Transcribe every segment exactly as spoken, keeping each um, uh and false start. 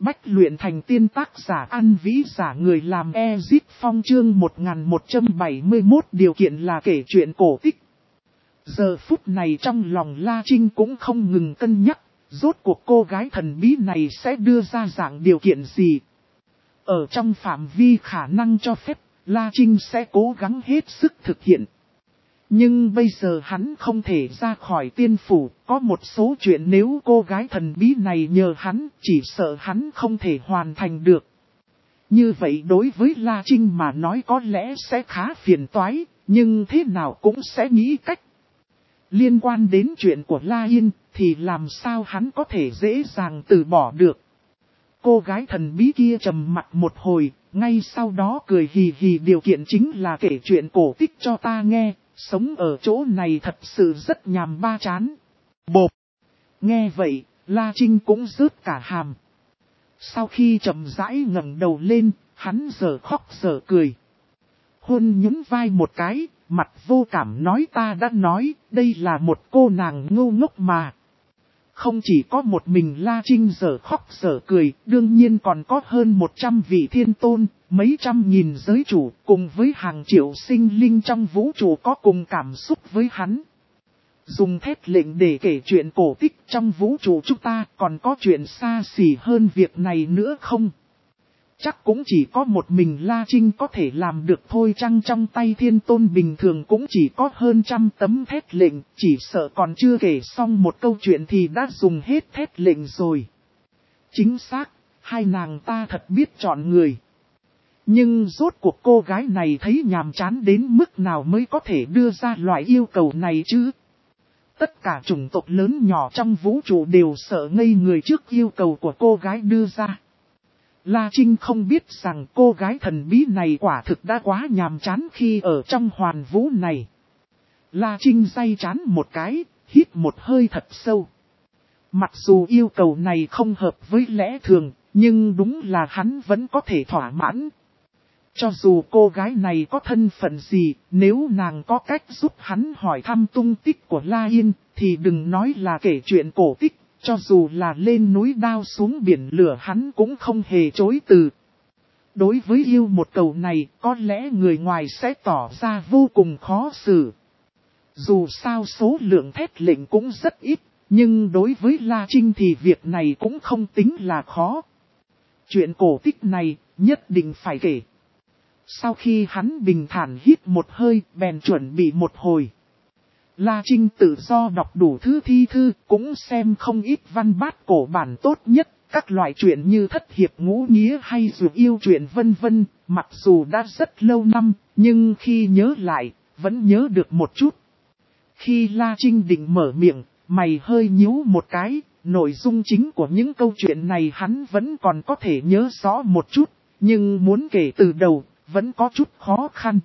Bách luyện thành tiên tác giả An Vĩ giả người làm Ezip Phong chương một nghìn một trăm bảy mươi mốt điều kiện là kể chuyện cổ tích. Giờ phút này trong lòng La Trinh cũng không ngừng cân nhắc, rốt cuộc cô gái thần bí này sẽ đưa ra dạng điều kiện gì. Ở trong phạm vi khả năng cho phép, La Trinh sẽ cố gắng hết sức thực hiện. Nhưng bây giờ hắn không thể ra khỏi tiên phủ, có một số chuyện nếu cô gái thần bí này nhờ hắn, chỉ sợ hắn không thể hoàn thành được. Như vậy đối với La Trinh mà nói có lẽ sẽ khá phiền toái, nhưng thế nào cũng sẽ nghĩ cách. Liên quan đến chuyện của La Yên, thì làm sao hắn có thể dễ dàng từ bỏ được. Cô gái thần bí kia trầm mặt một hồi, ngay sau đó cười hì hì điều kiện chính là kể chuyện cổ tích cho ta nghe. Sống ở chỗ này thật sự rất nhàm ba chán. Bộp. Nghe vậy, La Trinh cũng rớt cả hàm. Sau khi chậm rãi ngẩng đầu lên, hắn giờ khóc giờ cười. Hôn nhún vai một cái, mặt vô cảm nói ta đã nói, đây là một cô nàng ngu ngốc mà. Không chỉ có một mình La Trinh giờ khóc giờ cười, đương nhiên còn có hơn một trăm vị thiên tôn, mấy trăm nghìn giới chủ, cùng với hàng triệu sinh linh trong vũ trụ có cùng cảm xúc với hắn. Dùng thét lệnh để kể chuyện cổ tích trong vũ trụ chúng ta còn có chuyện xa xỉ hơn việc này nữa không? Chắc cũng chỉ có một mình La Trinh có thể làm được thôi chăng trong tay thiên tôn bình thường cũng chỉ có hơn trăm tấm thét lệnh, chỉ sợ còn chưa kể xong một câu chuyện thì đã dùng hết thét lệnh rồi. Chính xác, hai nàng ta thật biết chọn người. Nhưng rốt cuộc cô gái này thấy nhàm chán đến mức nào mới có thể đưa ra loại yêu cầu này chứ? Tất cả chủng tộc lớn nhỏ trong vũ trụ đều sợ ngây người trước yêu cầu của cô gái đưa ra. La Trinh không biết rằng cô gái thần bí này quả thực đã quá nhàm chán khi ở trong hoàn vũ này. La Trinh day chán một cái, hít một hơi thật sâu. Mặc dù yêu cầu này không hợp với lẽ thường, nhưng đúng là hắn vẫn có thể thỏa mãn. Cho dù cô gái này có thân phận gì, nếu nàng có cách giúp hắn hỏi thăm tung tích của La Yên, thì đừng nói là kể chuyện cổ tích. Cho dù là lên núi đao xuống biển lửa hắn cũng không hề chối từ. Đối với yêu một cầu này, có lẽ người ngoài sẽ tỏ ra vô cùng khó xử. Dù sao số lượng thét lệnh cũng rất ít, nhưng đối với La Trinh thì việc này cũng không tính là khó. Chuyện cổ tích này, nhất định phải kể. Sau khi hắn bình thản hít một hơi, bèn chuẩn bị một hồi. La Trinh tự do đọc đủ thứ thi thư, cũng xem không ít văn bát cổ bản tốt nhất, các loại chuyện như thất hiệp ngũ nghĩa hay dù yêu chuyện vân vân, mặc dù đã rất lâu năm, nhưng khi nhớ lại, vẫn nhớ được một chút. Khi La Trinh định mở miệng, mày hơi nhíu một cái, nội dung chính của những câu chuyện này hắn vẫn còn có thể nhớ rõ một chút, nhưng muốn kể từ đầu, vẫn có chút khó khăn.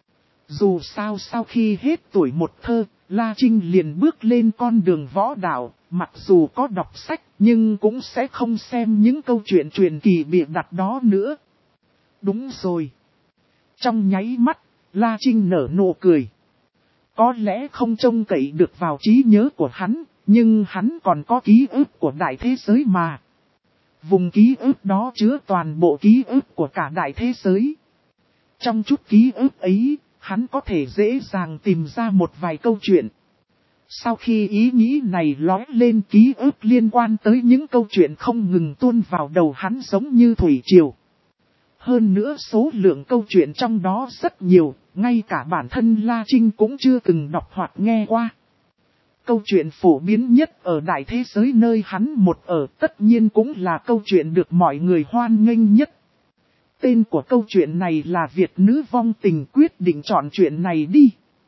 Dù sao sau khi hết tuổi một thơ, La Trinh liền bước lên con đường võ đạo, mặc dù có đọc sách nhưng cũng sẽ không xem những câu chuyện truyền kỳ bịa đặt đó nữa. Đúng rồi. Trong nháy mắt, La Trinh nở nụ cười. Có lẽ không trông cậy được vào trí nhớ của hắn, nhưng hắn còn có ký ức của đại thế giới mà. Vùng ký ức đó chứa toàn bộ ký ức của cả đại thế giới. Trong chút ký ức ấy, hắn có thể dễ dàng tìm ra một vài câu chuyện. Sau khi ý nghĩ này lóe lên ký ức liên quan tới những câu chuyện không ngừng tuôn vào đầu hắn giống như thủy triều. Hơn nữa số lượng câu chuyện trong đó rất nhiều, ngay cả bản thân La Trinh cũng chưa từng đọc hoặc nghe qua. Câu chuyện phổ biến nhất ở đại thế giới nơi hắn một ở tất nhiên cũng là câu chuyện được mọi người hoan nghênh nhất. Tên của câu chuyện này là Việt nữ vong tình quyết định chọn chuyện này đi.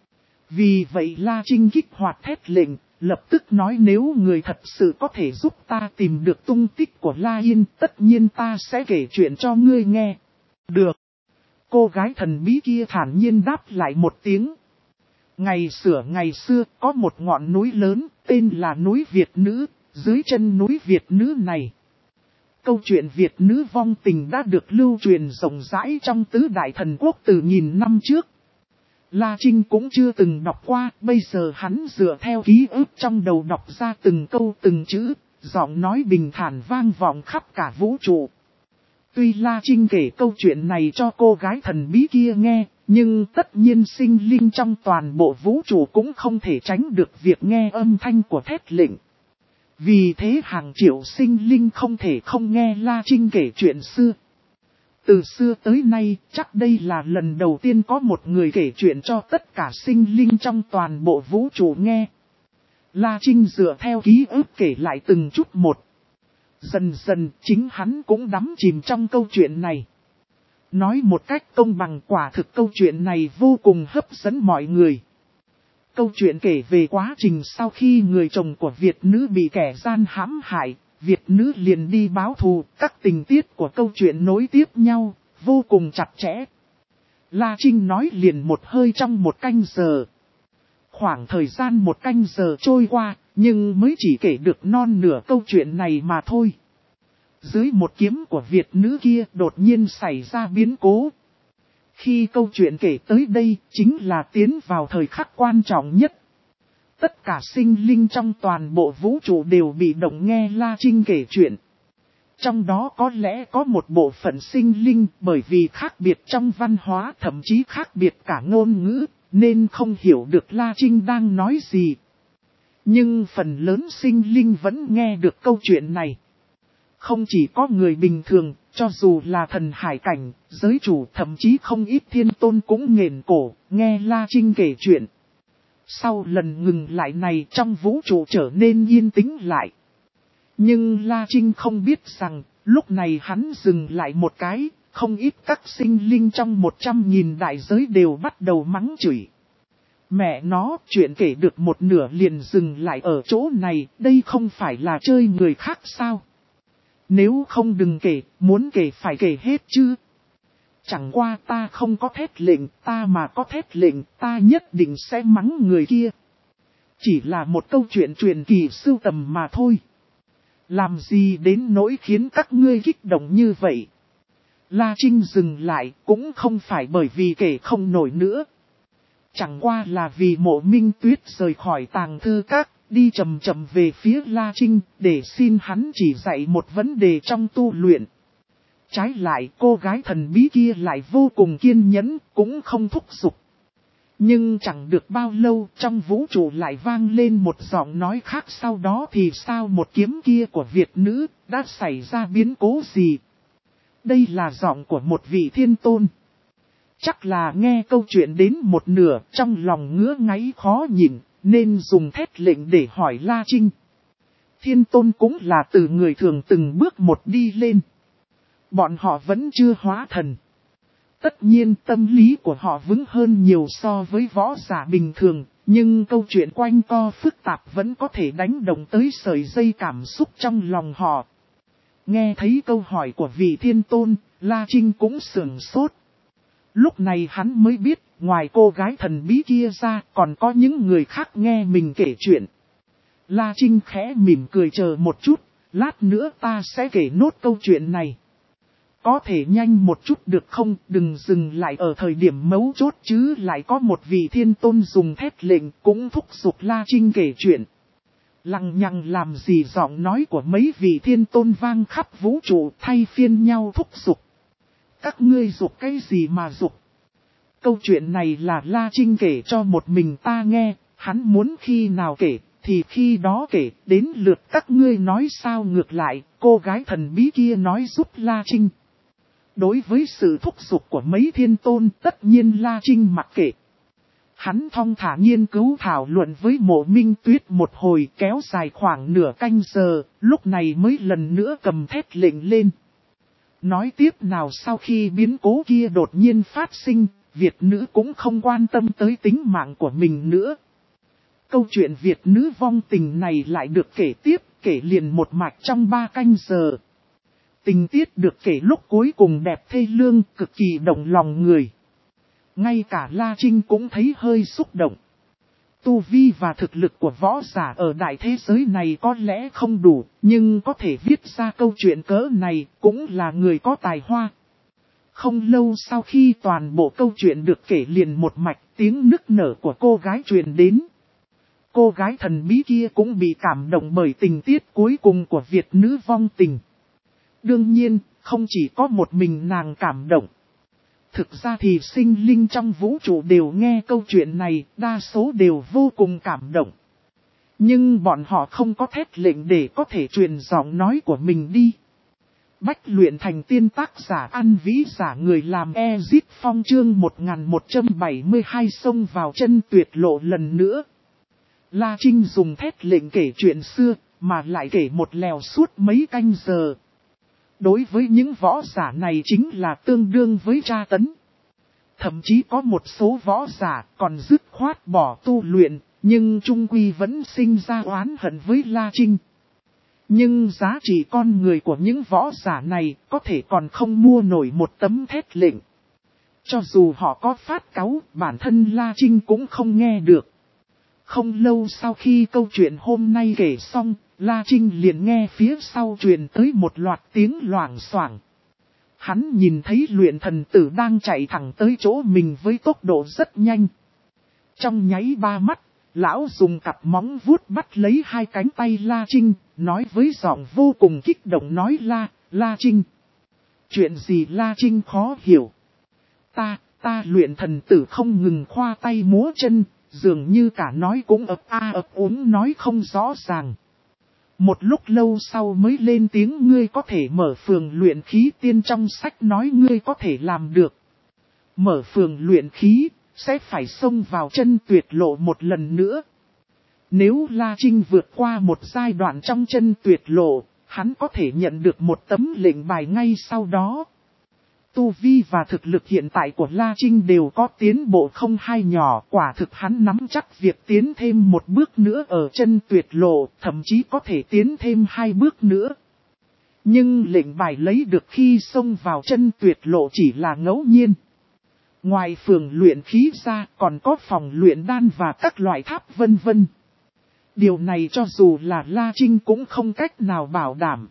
Vì vậy La Trinh kích hoạt thét lệnh, lập tức nói nếu người thật sự có thể giúp ta tìm được tung tích của La Yên, tất nhiên ta sẽ kể chuyện cho ngươi nghe. Được. Cô gái thần bí kia thản nhiên đáp lại một tiếng. Ngày xưa ngày xưa có một ngọn núi lớn, tên là núi Việt Nữ, dưới chân núi Việt Nữ này. Câu chuyện Việt nữ vong tình đã được lưu truyền rộng rãi trong tứ đại thần quốc từ nghìn năm trước. La Trinh cũng chưa từng đọc qua, bây giờ hắn dựa theo ký ức trong đầu đọc ra từng câu từng chữ, giọng nói bình thản vang vọng khắp cả vũ trụ. Tuy La Trinh kể câu chuyện này cho cô gái thần bí kia nghe, nhưng tất nhiên sinh linh trong toàn bộ vũ trụ cũng không thể tránh được việc nghe âm thanh của thét lệnh. Vì thế hàng triệu sinh linh không thể không nghe La Trinh kể chuyện xưa. Từ xưa tới nay, chắc đây là lần đầu tiên có một người kể chuyện cho tất cả sinh linh trong toàn bộ vũ trụ nghe. La Trinh dựa theo ký ức kể lại từng chút một. Dần dần chính hắn cũng đắm chìm trong câu chuyện này. Nói một cách công bằng, quả thực câu chuyện này vô cùng hấp dẫn mọi người. Câu chuyện kể về quá trình sau khi người chồng của Việt nữ bị kẻ gian hãm hại, Việt nữ liền đi báo thù. Các tình tiết của câu chuyện nối tiếp nhau, vô cùng chặt chẽ. La Trinh nói liền một hơi trong một canh giờ. Khoảng thời gian một canh giờ trôi qua, nhưng mới chỉ kể được non nửa câu chuyện này mà thôi. Dưới một kiếm của Việt nữ kia đột nhiên xảy ra biến cố. Khi câu chuyện kể tới đây chính là tiến vào thời khắc quan trọng nhất. Tất cả sinh linh trong toàn bộ vũ trụ đều bị động nghe La Trinh kể chuyện. Trong đó có lẽ có một bộ phận sinh linh bởi vì khác biệt trong văn hóa, thậm chí khác biệt cả ngôn ngữ, nên không hiểu được La Trinh đang nói gì. Nhưng phần lớn sinh linh vẫn nghe được câu chuyện này. Không chỉ có người bình thường, cho dù là thần hải cảnh, giới chủ, thậm chí không ít thiên tôn cũng nghển cổ, nghe La Trinh kể chuyện. Sau lần ngừng lại này trong vũ trụ trở nên yên tĩnh lại. Nhưng La Trinh không biết rằng, lúc này hắn dừng lại một cái, không ít các sinh linh trong một trăm nghìn đại giới đều bắt đầu mắng chửi. Mẹ nó, chuyện kể được một nửa liền dừng lại ở chỗ này, đây không phải là chơi người khác sao? Nếu không đừng kể, muốn kể phải kể hết chứ. Chẳng qua ta không có thét lệnh, ta mà có thét lệnh, ta nhất định sẽ mắng người kia. Chỉ là một câu chuyện truyền kỳ sưu tầm mà thôi. Làm gì đến nỗi khiến các ngươi kích động như vậy? La Trinh dừng lại cũng không phải bởi vì kể không nổi nữa. Chẳng qua là vì Mộ Minh Tuyết rời khỏi tàng thư các, đi chậm chậm về phía La Trinh để xin hắn chỉ dạy một vấn đề trong tu luyện. Trái lại cô gái thần bí kia lại vô cùng kiên nhẫn, cũng không thúc giục. Nhưng chẳng được bao lâu trong vũ trụ lại vang lên một giọng nói khác, sau đó thì sao một kiếm kia của Việt nữ đã xảy ra biến cố gì? Đây là giọng của một vị thiên tôn. Chắc là nghe câu chuyện đến một nửa trong lòng ngứa ngáy khó nhịn, nên dùng thét lệnh để hỏi La Trinh. Thiên tôn cũng là từ người thường từng bước một đi lên. Bọn họ vẫn chưa hóa thần. Tất nhiên tâm lý của họ vững hơn nhiều so với võ giả bình thường, nhưng câu chuyện quanh co phức tạp vẫn có thể đánh động tới sợi dây cảm xúc trong lòng họ. Nghe thấy câu hỏi của vị thiên tôn, La Trinh cũng sửng sốt. Lúc này hắn mới biết, ngoài cô gái thần bí kia ra, còn có những người khác nghe mình kể chuyện. La Trinh khẽ mỉm cười, chờ một chút, lát nữa ta sẽ kể nốt câu chuyện này. Có thể nhanh một chút được không, đừng dừng lại ở thời điểm mấu chốt chứ. Lại có một vị thiên tôn dùng thét lệnh cũng thúc giục La Trinh kể chuyện. Lằng nhằng làm gì, giọng nói của mấy vị thiên tôn vang khắp vũ trụ thay phiên nhau thúc giục. Các ngươi giục cái gì mà giục? Câu chuyện này là La Trinh kể cho một mình ta nghe, hắn muốn khi nào kể thì khi đó kể, đến lượt các ngươi nói sao. Ngược lại, cô gái thần bí kia nói giúp La Trinh. Đối với sự thúc giục của mấy thiên tôn, tất nhiên La Trinh mặc kệ. Hắn thong thả nghiên cứu thảo luận với Mộ Minh Tuyết một hồi kéo dài khoảng nửa canh giờ, lúc này mới lần nữa cầm thét lệnh lên. Nói tiếp nào, sau khi biến cố kia đột nhiên phát sinh, Việt nữ cũng không quan tâm tới tính mạng của mình nữa. Câu chuyện Việt nữ vong tình này lại được kể tiếp, kể liền một mạch trong ba canh giờ. Tình tiết được kể lúc cuối cùng đẹp thê lương, cực kỳ động lòng người. Ngay cả La Trinh cũng thấy hơi xúc động. Tu vi và thực lực của võ giả ở đại thế giới này có lẽ không đủ, nhưng có thể viết ra câu chuyện cỡ này cũng là người có tài hoa. Không lâu sau khi toàn bộ câu chuyện được kể liền một mạch, tiếng nức nở của cô gái truyền đến. cô gái thần bí kia cũng bị cảm động bởi tình tiết cuối cùng của Việt nữ vong tình. Đương nhiên, không chỉ có một mình nàng cảm động. Thực ra thì sinh linh trong vũ trụ đều nghe câu chuyện này, đa số đều vô cùng cảm động. Nhưng bọn họ không có thét lệnh để có thể truyền giọng nói của mình đi. Bách luyện thành tiên tác giả ăn vĩ giả người làm Ezit Phong chương một nghìn một trăm bảy mươi hai xông vào chân tuyệt lộ lần nữa. La Trinh dùng thét lệnh kể chuyện xưa, mà lại kể một lèo suốt mấy canh giờ. Đối với những võ giả này chính là tương đương với tra tấn. Thậm chí có một số võ giả còn dứt khoát bỏ tu luyện, nhưng trung quy vẫn sinh ra oán hận với La Trinh. Nhưng giá trị con người của những võ giả này có thể còn không mua nổi một tấm thét lệnh. Cho dù họ có phát cáu, bản thân La Trinh cũng không nghe được. Không lâu sau khi câu chuyện hôm nay kể xong, La Trinh liền nghe phía sau truyền tới một loạt tiếng loảng xoảng. Hắn nhìn thấy luyện thần tử đang chạy thẳng tới chỗ mình với tốc độ rất nhanh. Trong nháy ba mắt, lão dùng cặp móng vuốt bắt lấy hai cánh tay La Trinh, nói với giọng vô cùng kích động nói La, La Trinh. Chuyện gì La Trinh khó hiểu. Ta, ta luyện thần tử không ngừng khoa tay múa chân, dường như cả nói cũng ấp a ấp úng nói không rõ ràng. Một lúc lâu sau mới lên tiếng ngươi có thể mở phường luyện khí tiên trong sách nói ngươi có thể làm được. Mở phường luyện khí, sẽ phải xông vào chân tuyệt lộ một lần nữa. Nếu La Trinh vượt qua một giai đoạn trong chân tuyệt lộ, hắn có thể nhận được một tấm lệnh bài ngay sau đó. Tu vi và thực lực hiện tại của La Trinh đều có tiến bộ không hai nhỏ, quả thực hắn nắm chắc việc tiến thêm một bước nữa ở chân tuyệt lộ, thậm chí có thể tiến thêm hai bước nữa. Nhưng lệnh bài lấy được khi xông vào chân tuyệt lộ chỉ là ngẫu nhiên. Ngoài phường luyện khí ra còn có phòng luyện đan và các loại tháp vân vân. Điều này cho dù là La Trinh cũng không cách nào bảo đảm.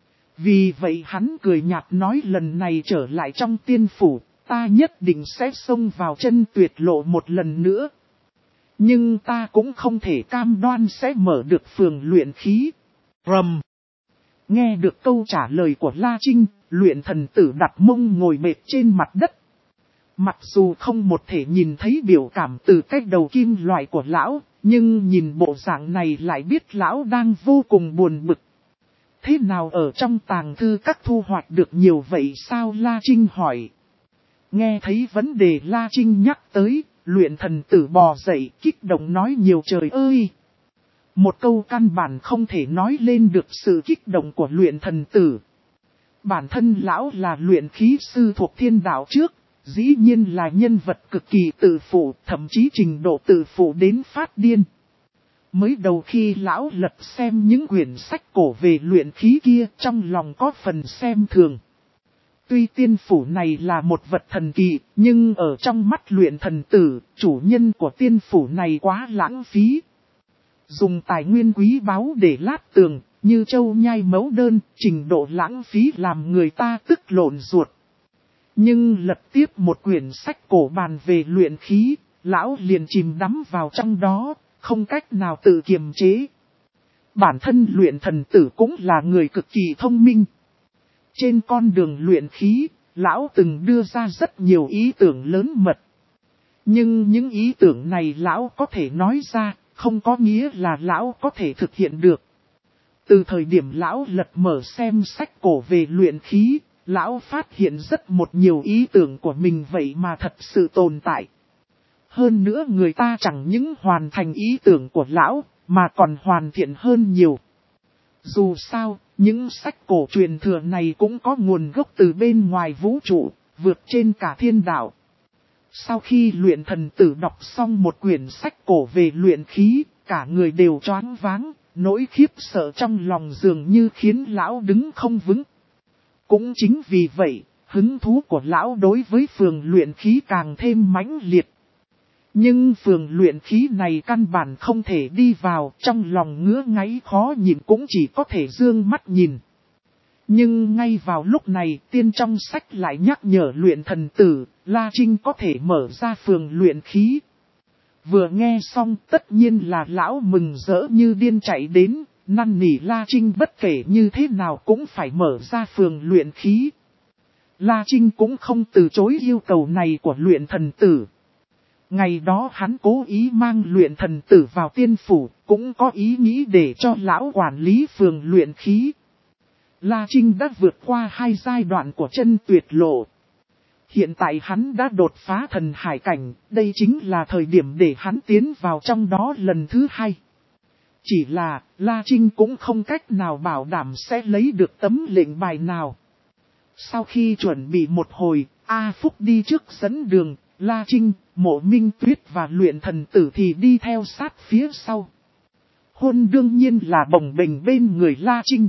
Vì vậy hắn cười nhạt nói lần này trở lại trong tiên phủ, ta nhất định sẽ xông vào chân tuyệt lộ một lần nữa. Nhưng ta cũng không thể cam đoan sẽ mở được phường luyện khí. Rầm. Nghe được câu trả lời của La Trinh, luyện thần tử đặt mông ngồi mệt trên mặt đất. Mặc dù không một thể nhìn thấy biểu cảm từ cái đầu kim loại của lão, nhưng nhìn bộ dạng này lại biết lão đang vô cùng buồn bực. Thế nào ở trong tàng thư các thu hoạch được nhiều vậy sao La Trinh hỏi. Nghe thấy vấn đề La Trinh nhắc tới, luyện thần tử bò dậy kích động nói nhiều trời ơi. Một câu căn bản không thể nói lên được sự kích động của luyện thần tử. Bản thân lão là luyện khí sư thuộc thiên đạo trước, dĩ nhiên là nhân vật cực kỳ tự phụ, thậm chí trình độ tự phụ đến phát điên. Mới đầu khi lão lật xem những quyển sách cổ về luyện khí kia trong lòng có phần xem thường. Tuy tiên phủ này là một vật thần kỳ, nhưng ở trong mắt luyện thần tử, chủ nhân của tiên phủ này quá lãng phí. Dùng tài nguyên quý báu để lát tường, như châu nhai mấu đơn, trình độ lãng phí làm người ta tức lộn ruột. Nhưng lật tiếp một quyển sách cổ bàn về luyện khí, lão liền chìm đắm vào trong đó, không cách nào tự kiềm chế. Bản thân luyện thần tử cũng là người cực kỳ thông minh. Trên con đường luyện khí, lão từng đưa ra rất nhiều ý tưởng lớn mật. Nhưng những ý tưởng này lão có thể nói ra, không có nghĩa là lão có thể thực hiện được. Từ thời điểm lão lật mở xem sách cổ về luyện khí, lão phát hiện rất một nhiều ý tưởng của mình vậy mà thật sự tồn tại. Hơn nữa người ta chẳng những hoàn thành ý tưởng của lão, mà còn hoàn thiện hơn nhiều. Dù sao, những sách cổ truyền thừa này cũng có nguồn gốc từ bên ngoài vũ trụ, vượt trên cả thiên đạo. Sau khi luyện thần tử đọc xong một quyển sách cổ về luyện khí, cả người đều choáng váng, nỗi khiếp sợ trong lòng dường như khiến lão đứng không vững. Cũng chính vì vậy, hứng thú của lão đối với phường luyện khí càng thêm mãnh liệt. Nhưng phường luyện khí này căn bản không thể đi vào, trong lòng ngứa ngáy khó nhìn cũng chỉ có thể dương mắt nhìn. Nhưng ngay vào lúc này, tiên trong sách lại nhắc nhở luyện thần tử, La Trinh có thể mở ra phường luyện khí. Vừa nghe xong tất nhiên là lão mừng rỡ như điên chạy đến, năn nỉ La Trinh bất kể như thế nào cũng phải mở ra phường luyện khí. La Trinh cũng không từ chối yêu cầu này của luyện thần tử. Ngày đó hắn cố ý mang luyện thần tử vào tiên phủ, cũng có ý nghĩ để cho lão quản lý phường luyện khí. La Trinh đã vượt qua hai giai đoạn của chân tuyệt lộ. Hiện tại hắn đã đột phá thần hải cảnh, đây chính là thời điểm để hắn tiến vào trong đó lần thứ hai. Chỉ là, La Trinh cũng không cách nào bảo đảm sẽ lấy được tấm lệnh bài nào. Sau khi chuẩn bị một hồi, A Phúc đi trước dẫn đường, La Trinh, Mộ Minh Tuyết và luyện thần tử thì đi theo sát phía sau. Hôn đương nhiên là bồng bềnh bên người La Trinh.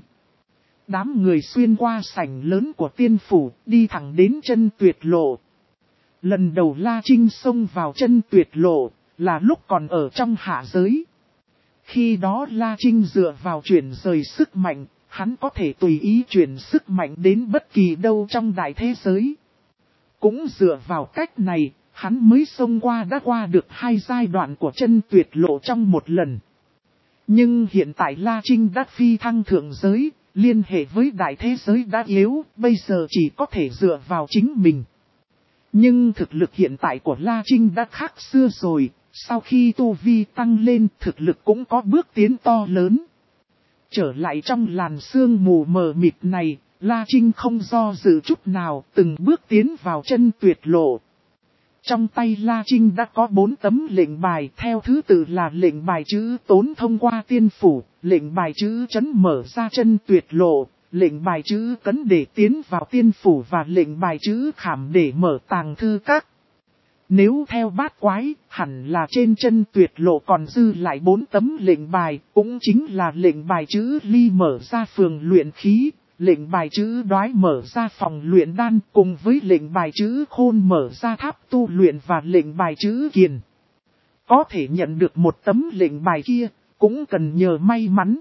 Đám người xuyên qua sảnh lớn của tiên phủ, đi thẳng đến chân tuyệt lộ. Lần đầu La Trinh xông vào chân tuyệt lộ, là lúc còn ở trong hạ giới. Khi đó La Trinh dựa vào chuyển rời sức mạnh, hắn có thể tùy ý chuyển sức mạnh đến bất kỳ đâu trong đại thế giới. Cũng dựa vào cách này, hắn mới xông qua đã qua được hai giai đoạn của chân tuyệt lộ trong một lần. Nhưng hiện tại La Trinh đã phi thăng thượng giới, liên hệ với đại thế giới đã yếu, bây giờ chỉ có thể dựa vào chính mình. Nhưng thực lực hiện tại của La Trinh đã khác xưa rồi, sau khi tu vi tăng lên thực lực cũng có bước tiến to lớn. Trở lại trong làn sương mù mờ mịt này, La Trinh không do dự chút nào, từng bước tiến vào chân tuyệt lộ. Trong tay La Trinh đã có bốn tấm lệnh bài, theo thứ tự là lệnh bài chữ tốn thông qua tiên phủ, lệnh bài chữ chấn mở ra chân tuyệt lộ, lệnh bài chữ cấn để tiến vào tiên phủ và lệnh bài chữ khảm để mở tàng thư các. Nếu theo bát quái, hẳn là trên chân tuyệt lộ còn dư lại bốn tấm lệnh bài, cũng chính là lệnh bài chữ ly mở ra phường luyện khí, lệnh bài chữ đoái mở ra phòng luyện đan cùng với lệnh bài chữ khôn mở ra tháp tu luyện và lệnh bài chữ kiền. Có thể nhận được một tấm lệnh bài kia, cũng cần nhờ may mắn.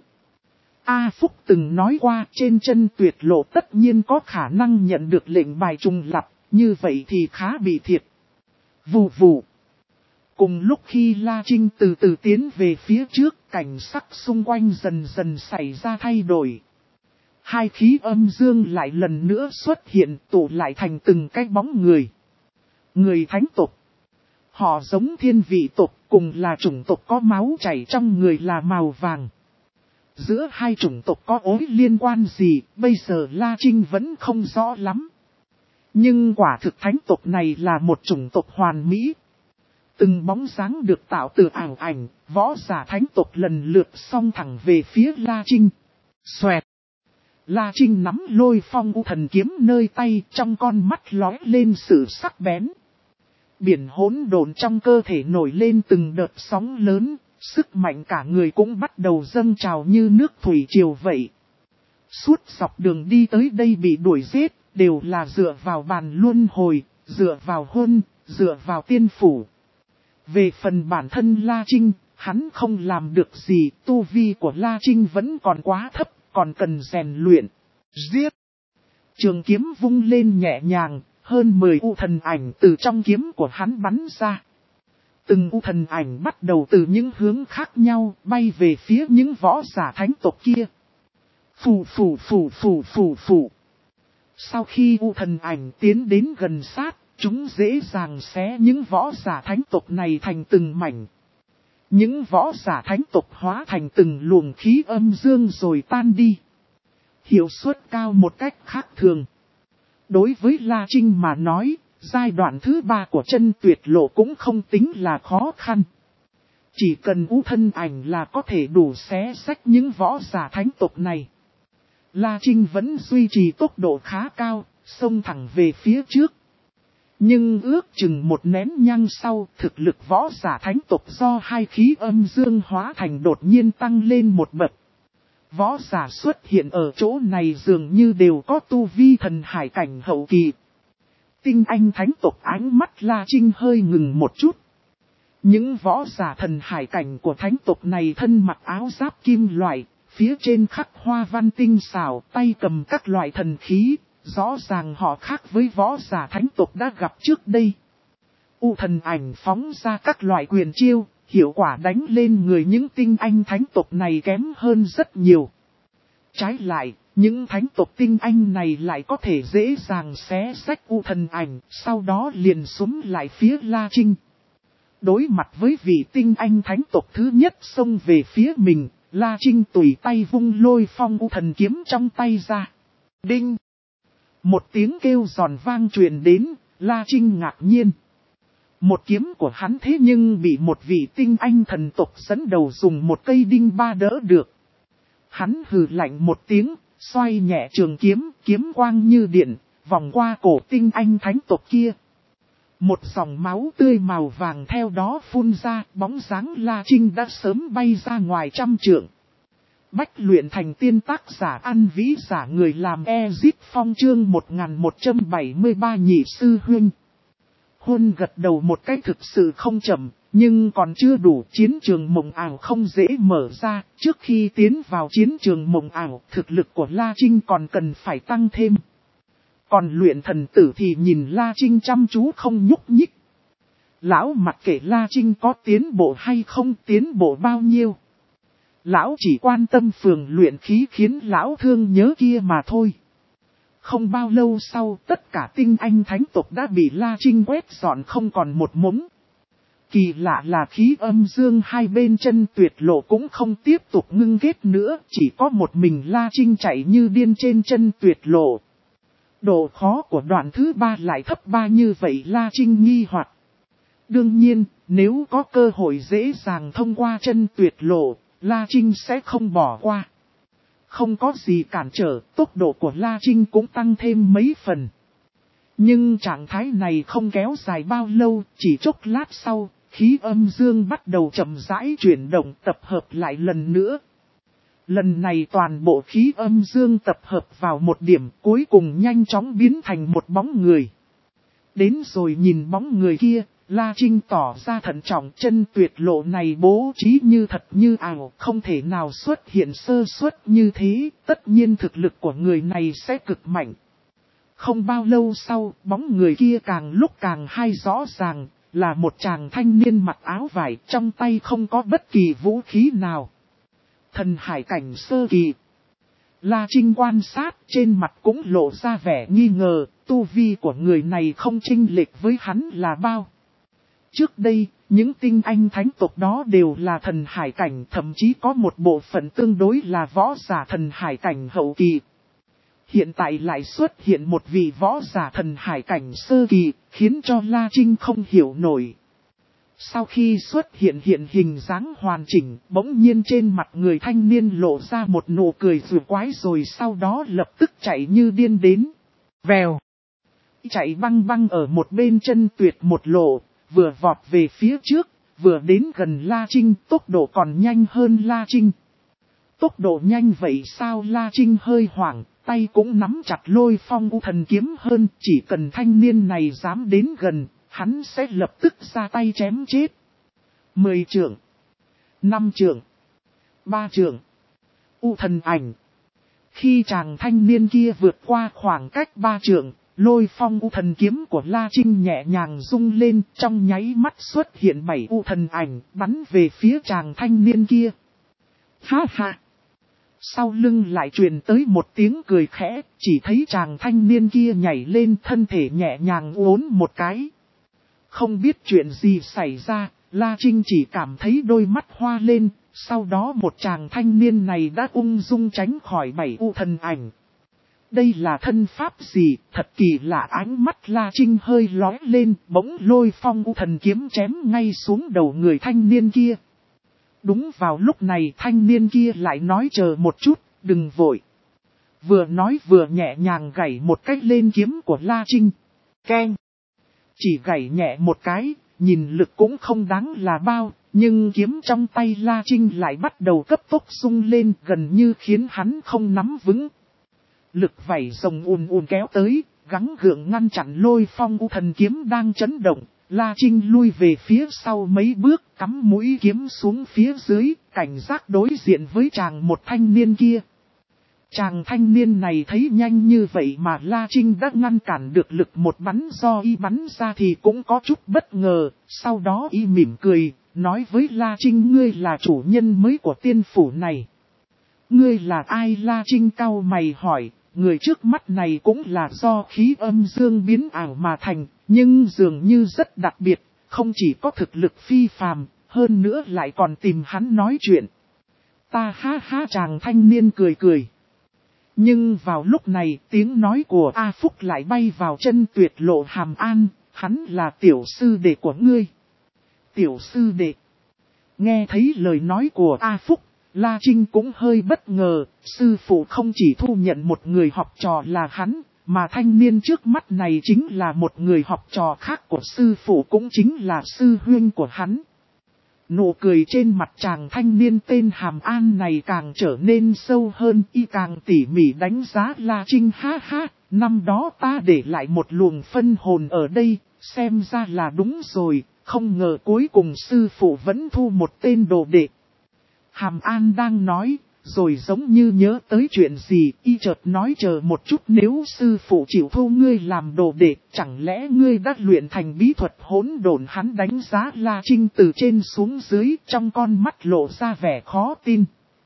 A Phúc từng nói qua trên chân tuyệt lộ tất nhiên có khả năng nhận được lệnh bài trùng lặp, như vậy thì khá bị thiệt. Vù vù. Cùng lúc khi La Trinh từ từ tiến về phía trước, cảnh sắc xung quanh dần dần xảy ra thay đổi. Hai khí âm dương lại lần nữa xuất hiện, tụ lại thành từng cái bóng người. Người thánh tộc. Họ giống thiên vị tộc, cùng là chủng tộc có máu chảy trong người là màu vàng. Giữa hai chủng tộc có ối liên quan gì, bây giờ La Trinh vẫn không rõ lắm. Nhưng quả thực thánh tộc này là một chủng tộc hoàn mỹ. Từng bóng dáng được tạo từ ảo ảnh, võ giả thánh tộc lần lượt xông thẳng về phía La Trinh. Xoẹt! La Trinh nắm lôi phong u thần kiếm nơi tay, trong con mắt lóe lên sự sắc bén. Biển hỗn độn trong cơ thể nổi lên từng đợt sóng lớn, sức mạnh cả người cũng bắt đầu dâng trào như nước thủy triều vậy. Suốt dọc đường đi tới đây bị đuổi giết, đều là dựa vào bàn luân hồi, dựa vào hôn, dựa vào tiên phủ. Về phần bản thân La Trinh, hắn không làm được gì, tu vi của La Trinh vẫn còn quá thấp, còn cần rèn luyện. Giết! Trường kiếm vung lên nhẹ nhàng, hơn mười u thần ảnh từ trong kiếm của hắn bắn ra. Từng u thần ảnh bắt đầu từ những hướng khác nhau, bay về phía những võ giả thánh tộc kia. Phù phù phù phù phù phù. Sau khi u thần ảnh tiến đến gần sát, chúng dễ dàng xé những võ giả thánh tộc này thành từng mảnh. Những võ giả thánh tộc hóa thành từng luồng khí âm dương rồi tan đi. Hiệu suất cao một cách khác thường. Đối với La Trinh mà nói, giai đoạn thứ ba của chân tuyệt lộ cũng không tính là khó khăn. Chỉ cần u thân ảnh là có thể đủ xé xách những võ giả thánh tộc này. La Trinh vẫn duy trì tốc độ khá cao, xông thẳng về phía trước. Nhưng ước chừng một nén nhang sau, thực lực võ giả thánh tộc do hai khí âm dương hóa thành đột nhiên tăng lên một bậc. Võ giả xuất hiện ở chỗ này dường như đều có tu vi thần hải cảnh hậu kỳ. Tinh anh thánh tộc ánh mắt La Trinh hơi ngừng một chút. Những võ giả thần hải cảnh của thánh tộc này thân mặc áo giáp kim loại, phía trên khắc hoa văn tinh xảo, tay cầm các loại thần khí, rõ ràng họ khác với võ giả thánh tộc đã gặp trước đây. U thần ảnh phóng ra các loại quyền chiêu, hiệu quả đánh lên người những tinh anh thánh tộc này kém hơn rất nhiều. Trái lại, những thánh tộc tinh anh này lại có thể dễ dàng xé rách U thần ảnh, sau đó liền xúm lại phía La Trinh. Đối mặt với vị tinh anh thánh tộc thứ nhất xông về phía mình, La Trinh tùy tay vung lôi phong U thần kiếm trong tay ra. Đinh! Một tiếng kêu giòn vang truyền đến, La Trinh ngạc nhiên. Một kiếm của hắn thế nhưng bị một vị tinh anh thần tộc dẫn đầu dùng một cây đinh ba đỡ được. Hắn hừ lạnh một tiếng, xoay nhẹ trường kiếm, kiếm quang như điện, vòng qua cổ tinh anh thánh tộc kia. Một dòng máu tươi màu vàng theo đó phun ra, bóng dáng La Trinh đã sớm bay ra ngoài trăm trượng. Bách luyện thành tiên tác giả ăn vĩ giả người làm Ezip Phong chương một nghìn một trăm bảy mươi ba nhị sư huynh. Hôn gật đầu một cách thực sự không chậm, nhưng còn chưa đủ. Chiến trường mộng ảo không dễ mở ra. Trước khi tiến vào chiến trường mộng ảo, thực lực của La Trinh còn cần phải tăng thêm. Còn luyện thần tử thì nhìn La Trinh chăm chú không nhúc nhích. Lão mặc kệ La Trinh có tiến bộ hay không, tiến bộ bao nhiêu. Lão chỉ quan tâm phường luyện khí khiến lão thương nhớ kia mà thôi. Không bao lâu sau, tất cả tinh anh thánh tộc đã bị La Trinh quét dọn không còn một mống. Kỳ lạ là khí âm dương hai bên chân tuyệt lộ cũng không tiếp tục ngưng kết nữa, chỉ có một mình La Trinh chạy như điên trên chân tuyệt lộ. Độ khó của đoạn thứ ba lại thấp ba như vậy La Trinh nghi hoặc. Đương nhiên, nếu có cơ hội dễ dàng thông qua chân tuyệt lộ, La Trinh sẽ không bỏ qua. Không có gì cản trở, tốc độ của La Trinh cũng tăng thêm mấy phần. Nhưng trạng thái này không kéo dài bao lâu, chỉ chốc lát sau, khí âm dương bắt đầu chậm rãi chuyển động tập hợp lại lần nữa. Lần này toàn bộ khí âm dương tập hợp vào một điểm, cuối cùng nhanh chóng biến thành một bóng người. Đến rồi nhìn bóng người kia, La Trinh tỏ ra thận trọng, chân tuyệt lộ này bố trí như thật như ảo, không thể nào xuất hiện sơ suất như thế, tất nhiên thực lực của người này sẽ cực mạnh. Không bao lâu sau, bóng người kia càng lúc càng hay rõ ràng, là một chàng thanh niên mặc áo vải, trong tay không có bất kỳ vũ khí nào. Thần hải cảnh sơ kỳ. La Trinh quan sát, trên mặt cũng lộ ra vẻ nghi ngờ, tu vi của người này không chênh lệch với hắn là bao. Trước đây, những tinh anh thánh tộc đó đều là thần hải cảnh, thậm chí có một bộ phận tương đối là võ giả thần hải cảnh hậu kỳ. Hiện tại lại xuất hiện một vị võ giả thần hải cảnh sơ kỳ, khiến cho La Trinh không hiểu nổi. Sau khi xuất hiện hiện hình dáng hoàn chỉnh, bỗng nhiên trên mặt người thanh niên lộ ra một nụ cười vừa quái rồi sau đó lập tức chạy như điên đến. Vèo! Chạy băng băng ở một bên chân tuyệt một lộ, vừa vọt về phía trước, vừa đến gần La Trinh, tốc độ còn nhanh hơn La Trinh. Tốc độ nhanh vậy sao? La Trinh hơi hoảng, tay cũng nắm chặt lôi phong u thần kiếm hơn, chỉ cần thanh niên này dám đến gần, hắn sẽ lập tức ra tay chém chết. Mười trượng, năm trượng, ba trượng, u thần ảnh. Khi chàng thanh niên kia vượt qua khoảng cách ba trượng, lôi phong u thần kiếm của La Trinh nhẹ nhàng rung lên, trong nháy mắt xuất hiện bảy u thần ảnh, bắn về phía chàng thanh niên kia. Ha ha! Sau lưng lại truyền tới một tiếng cười khẽ, chỉ thấy chàng thanh niên kia nhảy lên, thân thể nhẹ nhàng uốn một cái. Không biết chuyện gì xảy ra, La Trinh chỉ cảm thấy đôi mắt hoa lên, sau đó một chàng thanh niên này đã ung dung tránh khỏi bảy u thần ảnh. Đây là thân pháp gì, thật kỳ lạ. Ánh mắt La Trinh hơi lóe lên, bỗng lôi phong u thần kiếm chém ngay xuống đầu người thanh niên kia. Đúng vào lúc này thanh niên kia lại nói chờ một chút, đừng vội. Vừa nói vừa nhẹ nhàng gảy một cách lên kiếm của La Trinh. Keng! Chỉ gảy nhẹ một cái, nhìn lực cũng không đáng là bao, nhưng kiếm trong tay La Trinh lại bắt đầu cấp tốc sung lên, gần như khiến hắn không nắm vững. Lực vảy rồng ùn ùn kéo tới, gắng gượng ngăn chặn lôi phong u thần kiếm đang chấn động. La Trinh lui về phía sau mấy bước, cắm mũi kiếm xuống phía dưới, cảnh giác đối diện với chàng một thanh niên kia. Chàng thanh niên này thấy nhanh như vậy mà La Trinh đã ngăn cản được lực một bắn do y bắn ra thì cũng có chút bất ngờ. Sau đó y mỉm cười, nói với La Trinh ngươi là chủ nhân mới của tiên phủ này. Ngươi là ai? La Trinh cau mày hỏi, người trước mắt này cũng là do khí âm dương biến ảo mà thành, nhưng dường như rất đặc biệt, không chỉ có thực lực phi phàm, hơn nữa lại còn tìm hắn nói chuyện. Ta ha ha, chàng thanh niên cười cười. Nhưng vào lúc này tiếng nói của A Phúc lại bay vào chân Tuyệt Lộ Hàm An, hắn là tiểu sư đệ của ngươi. Tiểu sư đệ. Nghe thấy lời nói của A Phúc, La Trinh cũng hơi bất ngờ, sư phụ không chỉ thu nhận một người học trò là hắn, mà thanh niên trước mắt này chính là một người học trò khác của sư phụ, cũng chính là sư huynh của hắn. Nụ cười trên mặt chàng thanh niên tên Hàm An này càng trở nên sâu hơn, y càng tỉ mỉ đánh giá La Trinh. Ha ha, năm đó ta để lại một luồng phân hồn ở đây, xem ra là đúng rồi, không ngờ cuối cùng sư phụ vẫn thu một tên đồ đệ. Hàm An đang nói, rồi giống như nhớ tới chuyện gì, y chợt nói chờ một chút, nếu sư phụ chịu thu ngươi làm đồ đệ, chẳng lẽ ngươi đã luyện thành bí thuật hỗn độn? Hắn đánh giá La Trinh từ trên xuống dưới, trong con mắt lộ ra vẻ khó tin.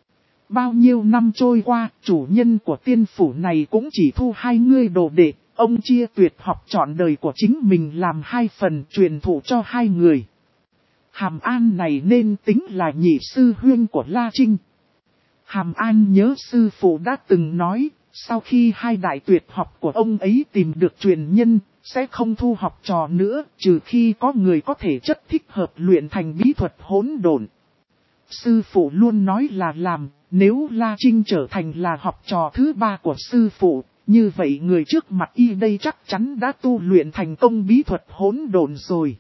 Bao nhiêu năm trôi qua, chủ nhân của tiên phủ này cũng chỉ thu hai ngươi đồ đệ, ông chia tuyệt học trọn đời của chính mình làm hai phần truyền thụ cho hai người. Hàm An này nên tính là nhị sư huynh của La Trinh. Hàm An nhớ sư phụ đã từng nói, sau khi hai đại tuyệt học của ông ấy tìm được truyền nhân, sẽ không thu học trò nữa, trừ khi có người có thể chất thích hợp luyện thành bí thuật hỗn độn. Sư phụ luôn nói là làm, nếu La Trinh trở thành là học trò thứ ba của sư phụ, như vậy người trước mặt y đây chắc chắn đã tu luyện thành công bí thuật hỗn độn rồi.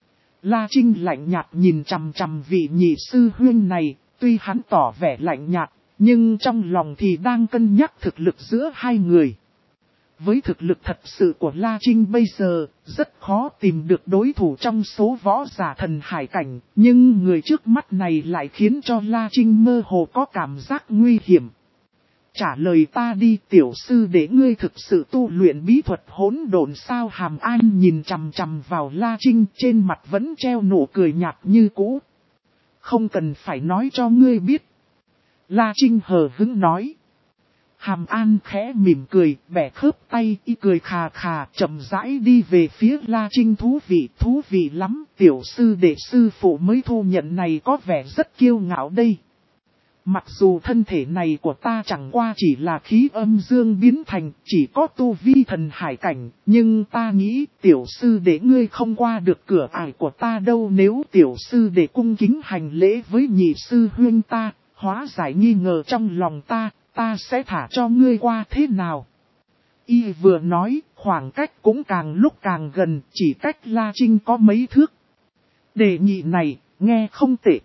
La Trinh lạnh nhạt nhìn chằm chằm vị nhị sư huynh này, tuy hắn tỏ vẻ lạnh nhạt, nhưng trong lòng thì đang cân nhắc thực lực giữa hai người. Với thực lực thật sự của La Trinh bây giờ, rất khó tìm được đối thủ trong số võ giả thần hải cảnh, nhưng người trước mắt này lại khiến cho La Trinh mơ hồ có cảm giác nguy hiểm. Trả lời ta đi, tiểu sư, để ngươi thực sự tu luyện bí thuật hỗn độn sao? Hàm An nhìn chằm chằm vào La Trinh, trên mặt vẫn treo nụ cười nhạt như cũ. Không cần phải nói cho ngươi biết. La Trinh hờ hững nói. Hàm An khẽ mỉm cười, bẻ khớp tay, y cười khà khà, chậm rãi đi về phía La Trinh. Thú vị, thú vị lắm, tiểu sư đệ sư phụ mới thu nhận này có vẻ rất kiêu ngạo đây. Mặc dù thân thể này của ta chẳng qua chỉ là khí âm dương biến thành, chỉ có tu vi thần hải cảnh, nhưng ta nghĩ tiểu sư đệ ngươi không qua được cửa ải của ta đâu. Nếu tiểu sư đệ cung kính hành lễ với nhị sư huynh ta, hóa giải nghi ngờ trong lòng ta, ta sẽ thả cho ngươi qua thế nào? Y vừa nói, khoảng cách cũng càng lúc càng gần, chỉ cách La Trinh có mấy thước. Đề nghị này, nghe không tệ.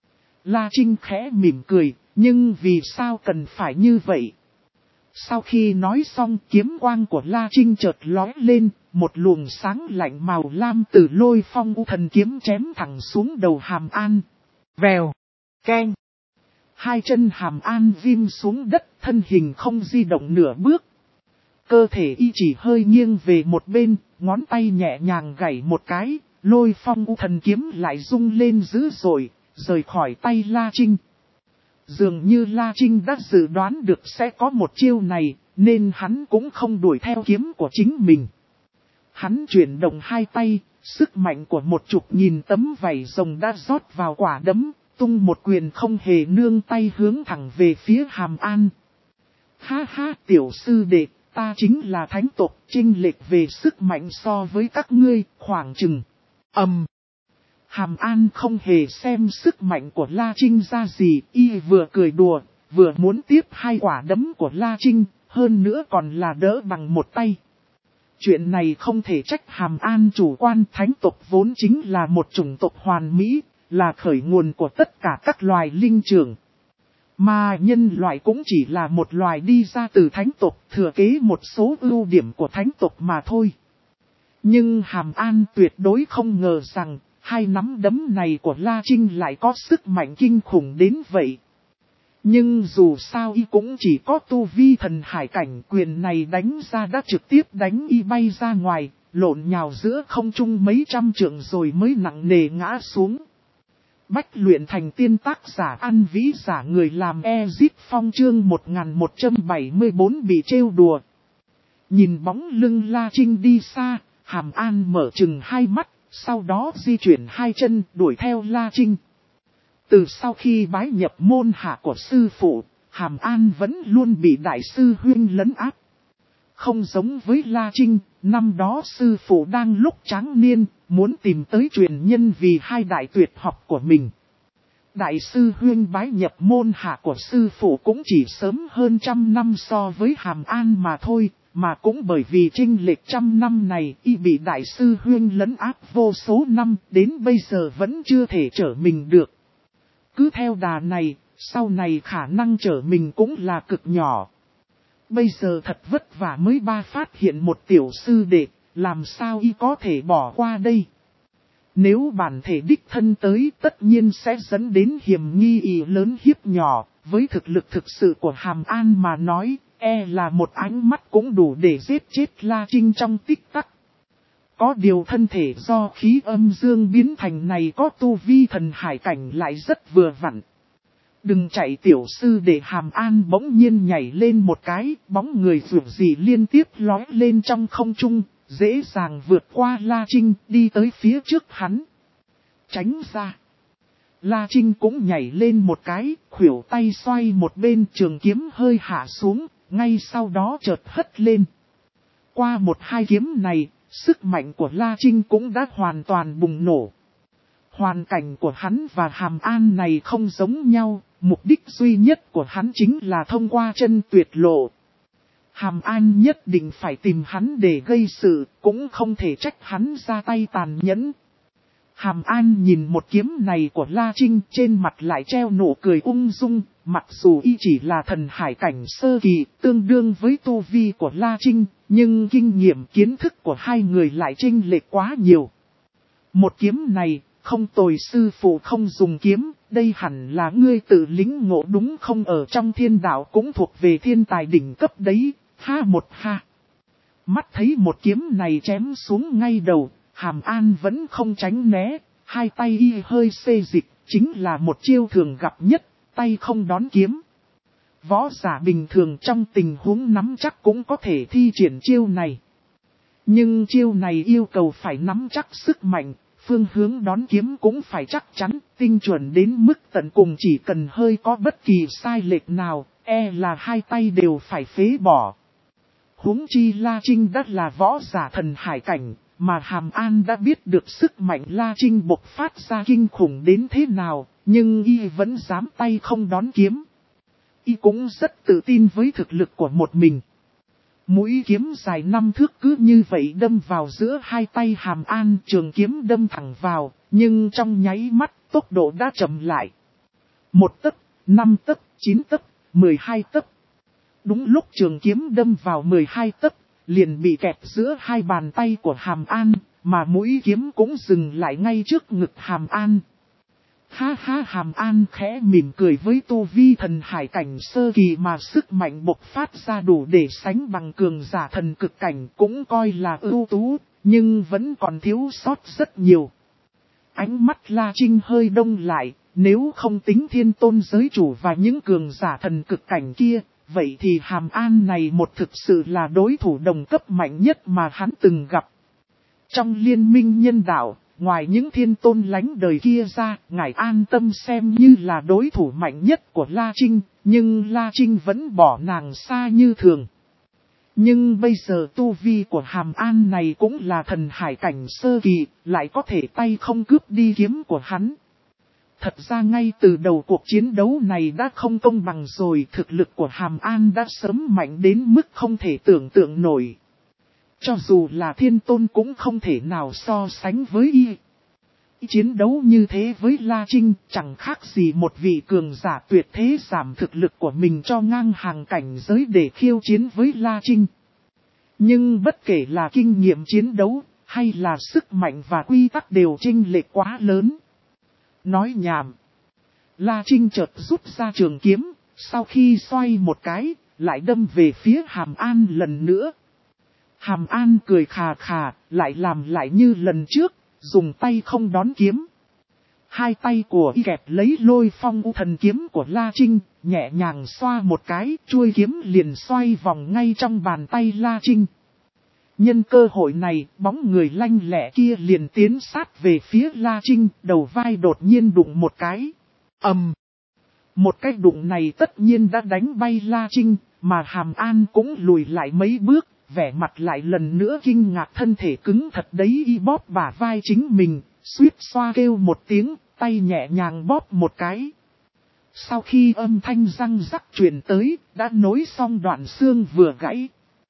La Trinh khẽ mỉm cười, nhưng vì sao cần phải như vậy? Sau khi nói xong, kiếm quang của La Trinh chợt lóe lên, một luồng sáng lạnh màu lam từ Lôi Phong U Thần kiếm chém thẳng xuống đầu Hàm An. Vèo, keng. Hai chân Hàm An ghim xuống đất, thân hình không di động nửa bước. Cơ thể y chỉ hơi nghiêng về một bên, ngón tay nhẹ nhàng gảy một cái, Lôi Phong U Thần kiếm lại rung lên dữ dội, rời khỏi tay La Trinh. Dường như La Trinh đã dự đoán được sẽ có một chiêu này, nên hắn cũng không đuổi theo kiếm của chính mình. Hắn chuyển động hai tay, sức mạnh của một chục nghìn tấm vảy rồng đã rót vào quả đấm, tung một quyền không hề nương tay hướng thẳng về phía Hàm An. Ha ha, tiểu sư đệ, ta chính là thánh tộc, chênh lệch về sức mạnh so với các ngươi, khoảng chừng. ầm. Um. Hàm An không hề xem sức mạnh của La Trinh ra gì, y vừa cười đùa, vừa muốn tiếp hai quả đấm của La Trinh, hơn nữa còn là đỡ bằng một tay. Chuyện này không thể trách Hàm An chủ quan, thánh tộc vốn chính là một chủng tộc hoàn mỹ, là khởi nguồn của tất cả các loài linh trưởng. Mà nhân loại cũng chỉ là một loài đi ra từ thánh tộc, thừa kế một số ưu điểm của thánh tộc mà thôi. Nhưng Hàm An tuyệt đối không ngờ rằng, hai nắm đấm này của La Trinh lại có sức mạnh kinh khủng đến vậy. Nhưng dù sao y cũng chỉ có tu vi thần hải cảnh, quyền này đánh ra đã trực tiếp đánh y bay ra ngoài, lộn nhào giữa không trung mấy trăm trượng rồi mới nặng nề ngã xuống. Bách luyện thành tiên tác giả ăn vĩ giả người làm Ezip Phong chương một nghìn một trăm bảy mươi bốn bị trêu đùa. Nhìn bóng lưng La Trinh đi xa, Hàm An mở chừng hai mắt, sau đó di chuyển hai chân đuổi theo La Trinh. Từ sau khi bái nhập môn hạ của sư phụ, Hàm An vẫn luôn bị đại sư Huyên lấn áp. Không giống với La Trinh, năm đó sư phụ đang lúc tráng niên, muốn tìm tới truyền nhân vì hai đại tuyệt học của mình. Đại sư Huyên bái nhập môn hạ của sư phụ cũng chỉ sớm hơn trăm năm so với Hàm An mà thôi, mà cũng bởi vì chênh lệch trăm năm này y bị đại sư Huyên lấn áp vô số năm, đến bây giờ vẫn chưa thể trở mình được. Cứ theo đà này, sau này khả năng trở mình cũng là cực nhỏ. Bây giờ thật vất vả mới ba phát hiện một tiểu sư đệ, làm sao y có thể bỏ qua đây? Nếu bản thể đích thân tới tất nhiên sẽ dẫn đến hiểm nghi y lớn hiếp nhỏ, với thực lực thực sự của Hàm An mà nói, e là một ánh mắt cũng đủ để giết chết La Trinh trong tích tắc. Có điều thân thể do khí âm dương biến thành này có tu vi thần hải cảnh lại rất vừa vặn. Đừng chạy tiểu sư để Hàm An bỗng nhiên nhảy lên một cái, bóng người rượu gì liên tiếp lói lên trong không trung, dễ dàng vượt qua La Trinh đi tới phía trước hắn. Tránh ra. La Trinh cũng nhảy lên một cái, khuỷu tay xoay một bên trường kiếm hơi hạ xuống, ngay sau đó chợt hất lên. Qua một hai kiếm này, sức mạnh của La Trinh cũng đã hoàn toàn bùng nổ. Hoàn cảnh của hắn và Hàm An này không giống nhau, mục đích duy nhất của hắn chính là thông qua chân tuyệt lộ. Hàm An nhất định phải tìm hắn để gây sự, cũng không thể trách hắn ra tay tàn nhẫn. Hàm An nhìn một kiếm này của La Trinh trên mặt lại treo nụ cười ung dung, mặc dù y chỉ là thần hải cảnh sơ kỳ, tương đương với tu vi của La Trinh, nhưng kinh nghiệm kiến thức của hai người lại chênh lệch quá nhiều. Một kiếm này, không tồi sư phụ không dùng kiếm, đây hẳn là ngươi tự lĩnh ngộ đúng không, ở trong thiên đạo cũng thuộc về thiên tài đỉnh cấp đấy, ha một ha. Mắt thấy một kiếm này chém xuống ngay đầu, Hàm An vẫn không tránh né, hai tay y hơi xê dịch, chính là một chiêu thường gặp nhất, tay không đón kiếm. Võ giả bình thường trong tình huống nắm chắc cũng có thể thi triển chiêu này. Nhưng chiêu này yêu cầu phải nắm chắc sức mạnh, phương hướng đón kiếm cũng phải chắc chắn, tinh chuẩn đến mức tận cùng, chỉ cần hơi có bất kỳ sai lệch nào, e là hai tay đều phải phế bỏ. Huống chi La Trinh đã là võ giả thần hải cảnh, mà Hàm An đã biết được sức mạnh La Trinh bộc phát ra kinh khủng đến thế nào, nhưng y vẫn dám tay không đón kiếm. Y cũng rất tự tin với thực lực của một mình. Mũi kiếm dài năm thước cứ như vậy đâm vào giữa hai tay Hàm An, trường kiếm đâm thẳng vào, nhưng trong nháy mắt tốc độ đã chậm lại. Một tấc, năm tấc, chín tấc, mười hai tấc. Đúng lúc trường kiếm đâm vào mười hai tấc, liền bị kẹp giữa hai bàn tay của Hàm An, mà mũi kiếm cũng dừng lại ngay trước ngực Hàm An. Ha ha, Hàm An khẽ mỉm cười, với tu vi thần hải cảnh sơ kỳ mà sức mạnh bộc phát ra đủ để sánh bằng cường giả thần cực cảnh cũng coi là ưu tú, nhưng vẫn còn thiếu sót rất nhiều. Ánh mắt La Trinh hơi đông lại, nếu không tính thiên tôn giới chủ và những cường giả thần cực cảnh kia, vậy thì Hàm An này một thực sự là đối thủ đồng cấp mạnh nhất mà hắn từng gặp. Trong liên minh nhân đạo, ngoài những thiên tôn lánh đời kia ra, ngài an tâm xem như là đối thủ mạnh nhất của La Trinh, nhưng La Trinh vẫn bỏ nàng xa như thường. Nhưng bây giờ tu vi của Hàm An này cũng là thần hải cảnh sơ kỳ, lại có thể tay không cướp đi kiếm của hắn. Thật ra ngay từ đầu cuộc chiến đấu này đã không công bằng rồi, thực lực của Hàm An đã sớm mạnh đến mức không thể tưởng tượng nổi. Cho dù là thiên tôn cũng không thể nào so sánh với y. Chiến đấu như thế với La Trinh chẳng khác gì một vị cường giả tuyệt thế giảm thực lực của mình cho ngang hàng cảnh giới để khiêu chiến với La Trinh. Nhưng bất kể là kinh nghiệm chiến đấu, hay là sức mạnh và quy tắc đều chênh lệch quá lớn. Nói nhảm. La Trinh chợt rút ra trường kiếm, sau khi xoay một cái, lại đâm về phía Hàm An lần nữa. Hàm An cười khà khà, lại làm lại như lần trước, dùng tay không đón kiếm. Hai tay của y kẹp lấy Lôi Phong U Thần kiếm của La Trinh, nhẹ nhàng xoa một cái, chuôi kiếm liền xoay vòng ngay trong bàn tay La Trinh. Nhân cơ hội này, bóng người lanh lẹ kia liền tiến sát về phía La Trinh, đầu vai đột nhiên đụng một cái. Ầm! Một cái đụng này tất nhiên đã đánh bay La Trinh, mà Hàm An cũng lùi lại mấy bước, vẻ mặt lại lần nữa kinh ngạc, thân thể cứng thật đấy, y bóp bả vai chính mình, suýt xoa kêu một tiếng, tay nhẹ nhàng bóp một cái. Sau khi âm thanh răng rắc truyền tới, đã nối xong đoạn xương vừa gãy.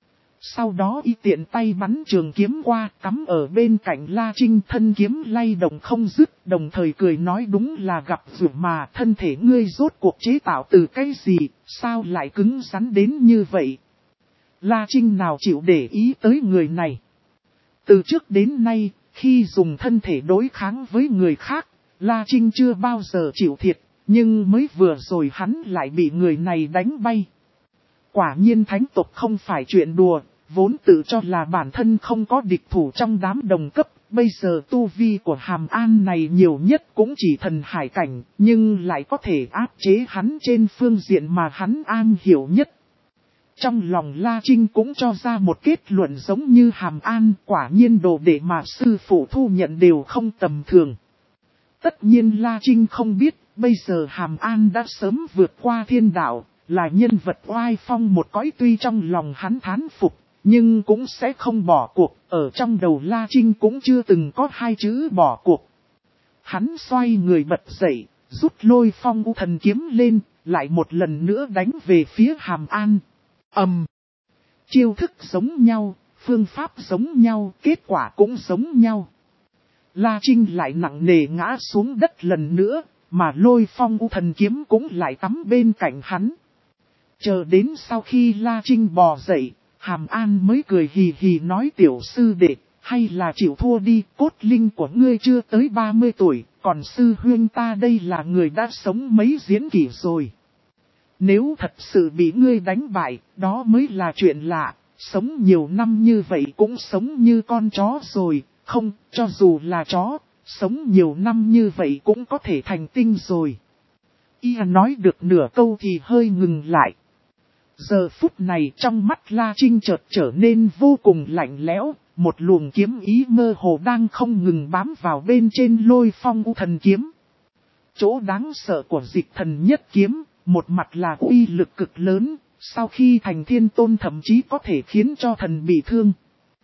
Sau đó y tiện tay bắn trường kiếm qua, cắm ở bên cạnh La Trinh, thân kiếm lay động không dứt, đồng thời cười nói đúng là gặp rủi mà, thân thể ngươi rốt cuộc chế tạo từ cái gì, sao lại cứng rắn đến như vậy. La Trinh nào chịu để ý tới người này. Từ trước đến nay, khi dùng thân thể đối kháng với người khác, La Trinh chưa bao giờ chịu thiệt, nhưng mới vừa rồi hắn lại bị người này đánh bay. Quả nhiên thánh tộc không phải chuyện đùa, vốn tự cho là bản thân không có địch thủ trong đám đồng cấp, bây giờ tu vi của Hàm An này nhiều nhất cũng chỉ thần hải cảnh, nhưng lại có thể áp chế hắn trên phương diện mà hắn an hiểu nhất. Trong lòng La Trinh cũng cho ra một kết luận giống như Hàm An, quả nhiên đồ đệ mà sư phụ thu nhận đều không tầm thường. Tất nhiên La Trinh không biết, bây giờ Hàm An đã sớm vượt qua thiên đạo, là nhân vật oai phong một cõi, tuy trong lòng hắn thán phục, nhưng cũng sẽ không bỏ cuộc, ở trong đầu La Trinh cũng chưa từng có hai chữ bỏ cuộc. Hắn xoay người bật dậy, rút Lôi Phong U Thần kiếm lên, lại một lần nữa đánh về phía Hàm An. Ầm! Um, chiêu thức giống nhau, phương pháp giống nhau, kết quả cũng giống nhau. La Trinh lại nặng nề ngã xuống đất lần nữa, mà Lôi Phong U Thần kiếm cũng lại tắm bên cạnh hắn. Chờ đến sau khi La Trinh bò dậy, Hàm An mới cười hì hì nói tiểu sư đệ, hay là chịu thua đi, cốt linh của ngươi chưa tới ba mươi tuổi, còn sư huynh ta đây là người đã sống mấy diễn kỷ rồi. Nếu thật sự bị ngươi đánh bại, đó mới là chuyện lạ, sống nhiều năm như vậy cũng sống như con chó rồi, không, cho dù là chó, sống nhiều năm như vậy cũng có thể thành tinh rồi. Y nói được nửa câu thì hơi ngừng lại. Giờ phút này trong mắt La Trinh chợt trở nên vô cùng lạnh lẽo, một luồng kiếm ý mơ hồ đang không ngừng bám vào bên trên Lôi Phong U Thần kiếm. Chỗ đáng sợ của Dịch Thần Nhất kiếm, một mặt là uy lực cực lớn, sau khi thành thiên tôn thậm chí có thể khiến cho thần bị thương.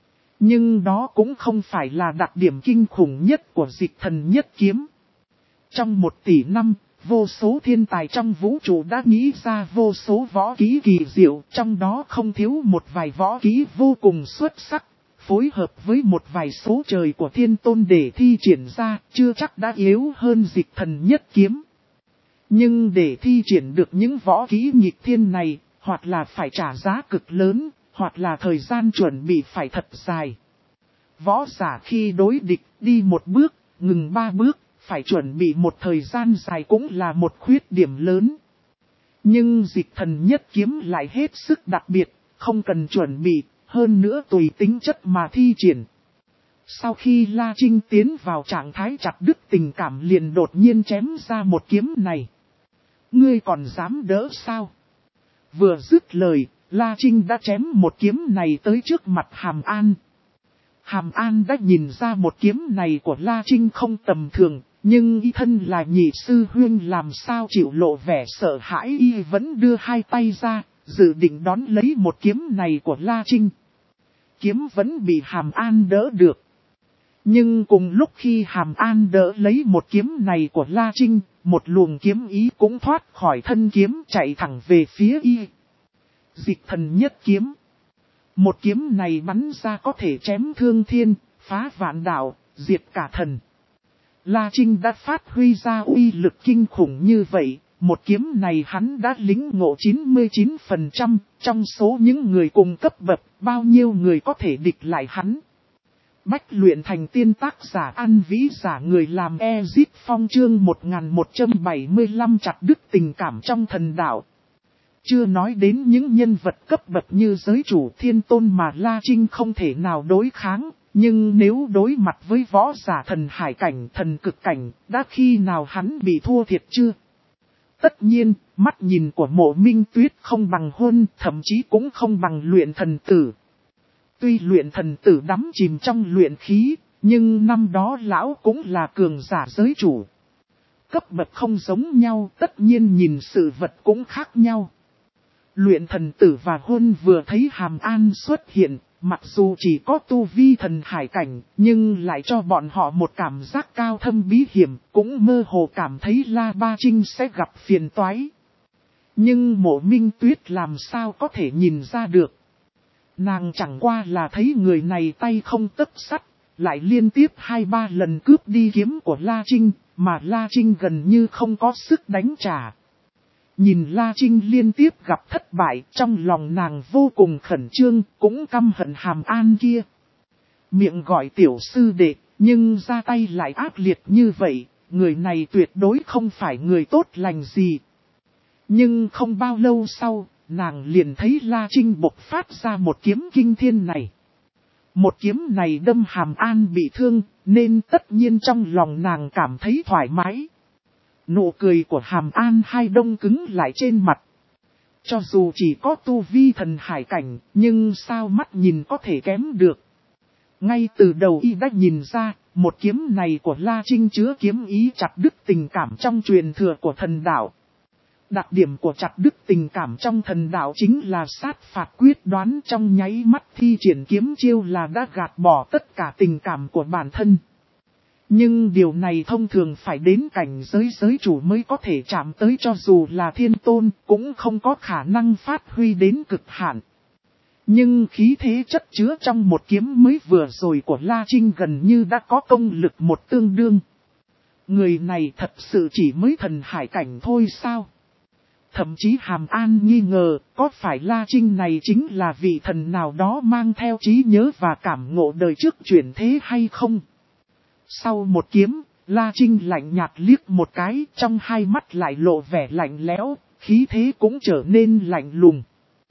Nhưng đó cũng không phải là đặc điểm kinh khủng nhất của Dịch Thần Nhất kiếm. Trong một tỷ năm, vô số thiên tài trong vũ trụ đã nghĩ ra vô số võ kỹ kỳ diệu, trong đó không thiếu một vài võ kỹ vô cùng xuất sắc, phối hợp với một vài số trời của thiên tôn để thi triển ra, chưa chắc đã yếu hơn Dịch Thần Nhất kiếm. Nhưng để thi triển được những võ kỹ nghịch thiên này, hoặc là phải trả giá cực lớn, hoặc là thời gian chuẩn bị phải thật dài. Võ giả khi đối địch đi một bước, ngừng ba bước, phải chuẩn bị một thời gian dài cũng là một khuyết điểm lớn. Nhưng Dịch Thần Nhất kiếm lại hết sức đặc biệt, không cần chuẩn bị, hơn nữa tùy tính chất mà thi triển. Sau khi La Trinh tiến vào trạng thái chặt đứt tình cảm liền đột nhiên chém ra một kiếm này. Ngươi còn dám đỡ sao? Vừa dứt lời, La Trinh đã chém một kiếm này tới trước mặt Hàm An. Hàm An đã nhìn ra một kiếm này của La Trinh không tầm thường, nhưng y thân là nhị sư huynh làm sao chịu lộ vẻ sợ hãi, y vẫn đưa hai tay ra, dự định đón lấy một kiếm này của La Trinh. Kiếm vẫn bị Hàm An đỡ được. Nhưng cùng lúc khi Hàm An đỡ lấy một kiếm này của La Trinh, một luồng kiếm ý cũng thoát khỏi thân kiếm chạy thẳng về phía y. Dịch Thần Nhất kiếm. Một kiếm này bắn ra có thể chém thương thiên, phá vạn đạo, diệt cả thần. La Trinh đã phát huy ra uy lực kinh khủng như vậy, một kiếm này hắn đã lĩnh ngộ chín mươi chín phần trăm, trong số những người cùng cấp bậc, bao nhiêu người có thể địch lại hắn. Bách luyện thành tiên, tác giả An Vĩ, giả người làm Ezip Phong, chương một nghìn một trăm bảy mươi lăm chặt đứt tình cảm trong thần đạo. Chưa nói đến những nhân vật cấp bậc như giới chủ thiên tôn mà La Trinh không thể nào đối kháng, nhưng nếu đối mặt với võ giả thần hải cảnh, thần cực cảnh, đã khi nào hắn bị thua thiệt chưa? Tất nhiên, mắt nhìn của Mộ Minh Tuyết không bằng Hôn, thậm chí cũng không bằng luyện thần tử. Tuy luyện thần tử đắm chìm trong luyện khí, nhưng năm đó lão cũng là cường giả giới chủ. Cấp bậc không giống nhau, tất nhiên nhìn sự vật cũng khác nhau. Luyện thần tử và Hôn vừa thấy Hàm An xuất hiện, mặc dù chỉ có tu vi thần hải cảnh, nhưng lại cho bọn họ một cảm giác cao thâm bí hiểm, cũng mơ hồ cảm thấy La Ba Trinh sẽ gặp phiền toái. Nhưng Mộ Minh Tuyết làm sao có thể nhìn ra được. Nàng chẳng qua là thấy người này tay không tấc sắt, lại liên tiếp hai ba lần cướp đi kiếm của La Trinh, mà La Trinh gần như không có sức đánh trả. Nhìn La Trinh liên tiếp gặp thất bại, trong lòng nàng vô cùng khẩn trương, cũng căm hận Hàm An kia. Miệng gọi tiểu sư đệ, nhưng ra tay lại ác liệt như vậy, người này tuyệt đối không phải người tốt lành gì. Nhưng không bao lâu sau, nàng liền thấy La Trinh bộc phát ra một kiếm kinh thiên này. Một kiếm này đâm Hàm An bị thương, nên tất nhiên trong lòng nàng cảm thấy thoải mái. Nụ cười của Hàm An hai đông cứng lại trên mặt. Cho dù chỉ có tu vi thần hải cảnh, nhưng sao mắt nhìn có thể kém được. Ngay từ đầu y đã nhìn ra, một kiếm này của La Trinh chứa kiếm ý chặt đứt tình cảm trong truyền thừa của thần đạo. Đặc điểm của chặt đứt tình cảm trong thần đạo chính là sát phạt quyết đoán, trong nháy mắt thi triển kiếm chiêu là đã gạt bỏ tất cả tình cảm của bản thân. Nhưng điều này thông thường phải đến cảnh giới giới chủ mới có thể chạm tới, cho dù là thiên tôn cũng không có khả năng phát huy đến cực hạn. Nhưng khí thế chất chứa trong một kiếm mới vừa rồi của La Trinh gần như đã có công lực một tương đương. Người này thật sự chỉ mới thần hải cảnh thôi sao? Thậm chí Hàm An nghi ngờ, có phải La Trinh này chính là vị thần nào đó mang theo trí nhớ và cảm ngộ đời trước chuyển thế hay không? Sau một kiếm, La Trinh lạnh nhạt liếc một cái, trong hai mắt lại lộ vẻ lạnh lẽo, khí thế cũng trở nên lạnh lùng.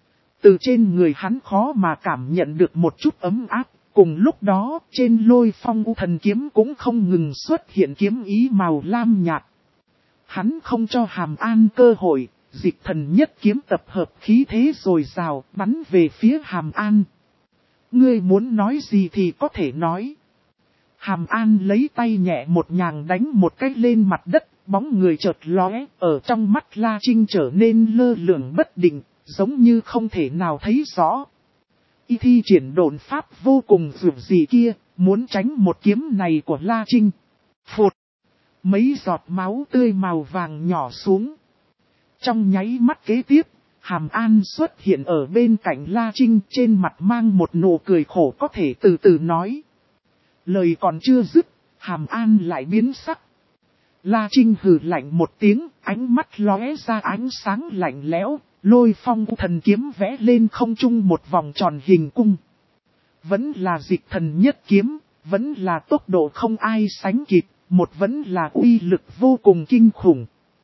Từ trên người hắn khó mà cảm nhận được một chút ấm áp, cùng lúc đó trên Lôi Phong U Thần kiếm cũng không ngừng xuất hiện kiếm ý màu lam nhạt. Hắn không cho Hàm An cơ hội, Dịch Thần Nhất kiếm tập hợp khí thế rồi rào, bắn về phía Hàm An. Ngươi muốn nói gì thì có thể nói. Hàm An lấy tay nhẹ một nhàng đánh một cái lên mặt đất, bóng người chợt lóe, ở trong mắt La Trinh trở nên lơ lửng bất định, giống như không thể nào thấy rõ. Y thi triển độn pháp vô cùng dữ dị kia, muốn tránh một kiếm này của La Trinh. Phụt! Mấy giọt máu tươi màu vàng nhỏ xuống. Trong nháy mắt kế tiếp, Hàm An xuất hiện ở bên cạnh La Trinh, trên mặt mang một nụ cười khổ có thể từ từ nói. Lời còn chưa dứt, Hàm An lại biến sắc. La Trinh hừ lạnh một tiếng, ánh mắt lóe ra ánh sáng lạnh lẽo, Lôi Phong Thần kiếm vẽ lên không trung một vòng tròn hình cung. Vẫn là Dịch Thần Nhất kiếm, vẫn là tốc độ không ai sánh kịp, một vẫn là uy lực vô cùng kinh khủng.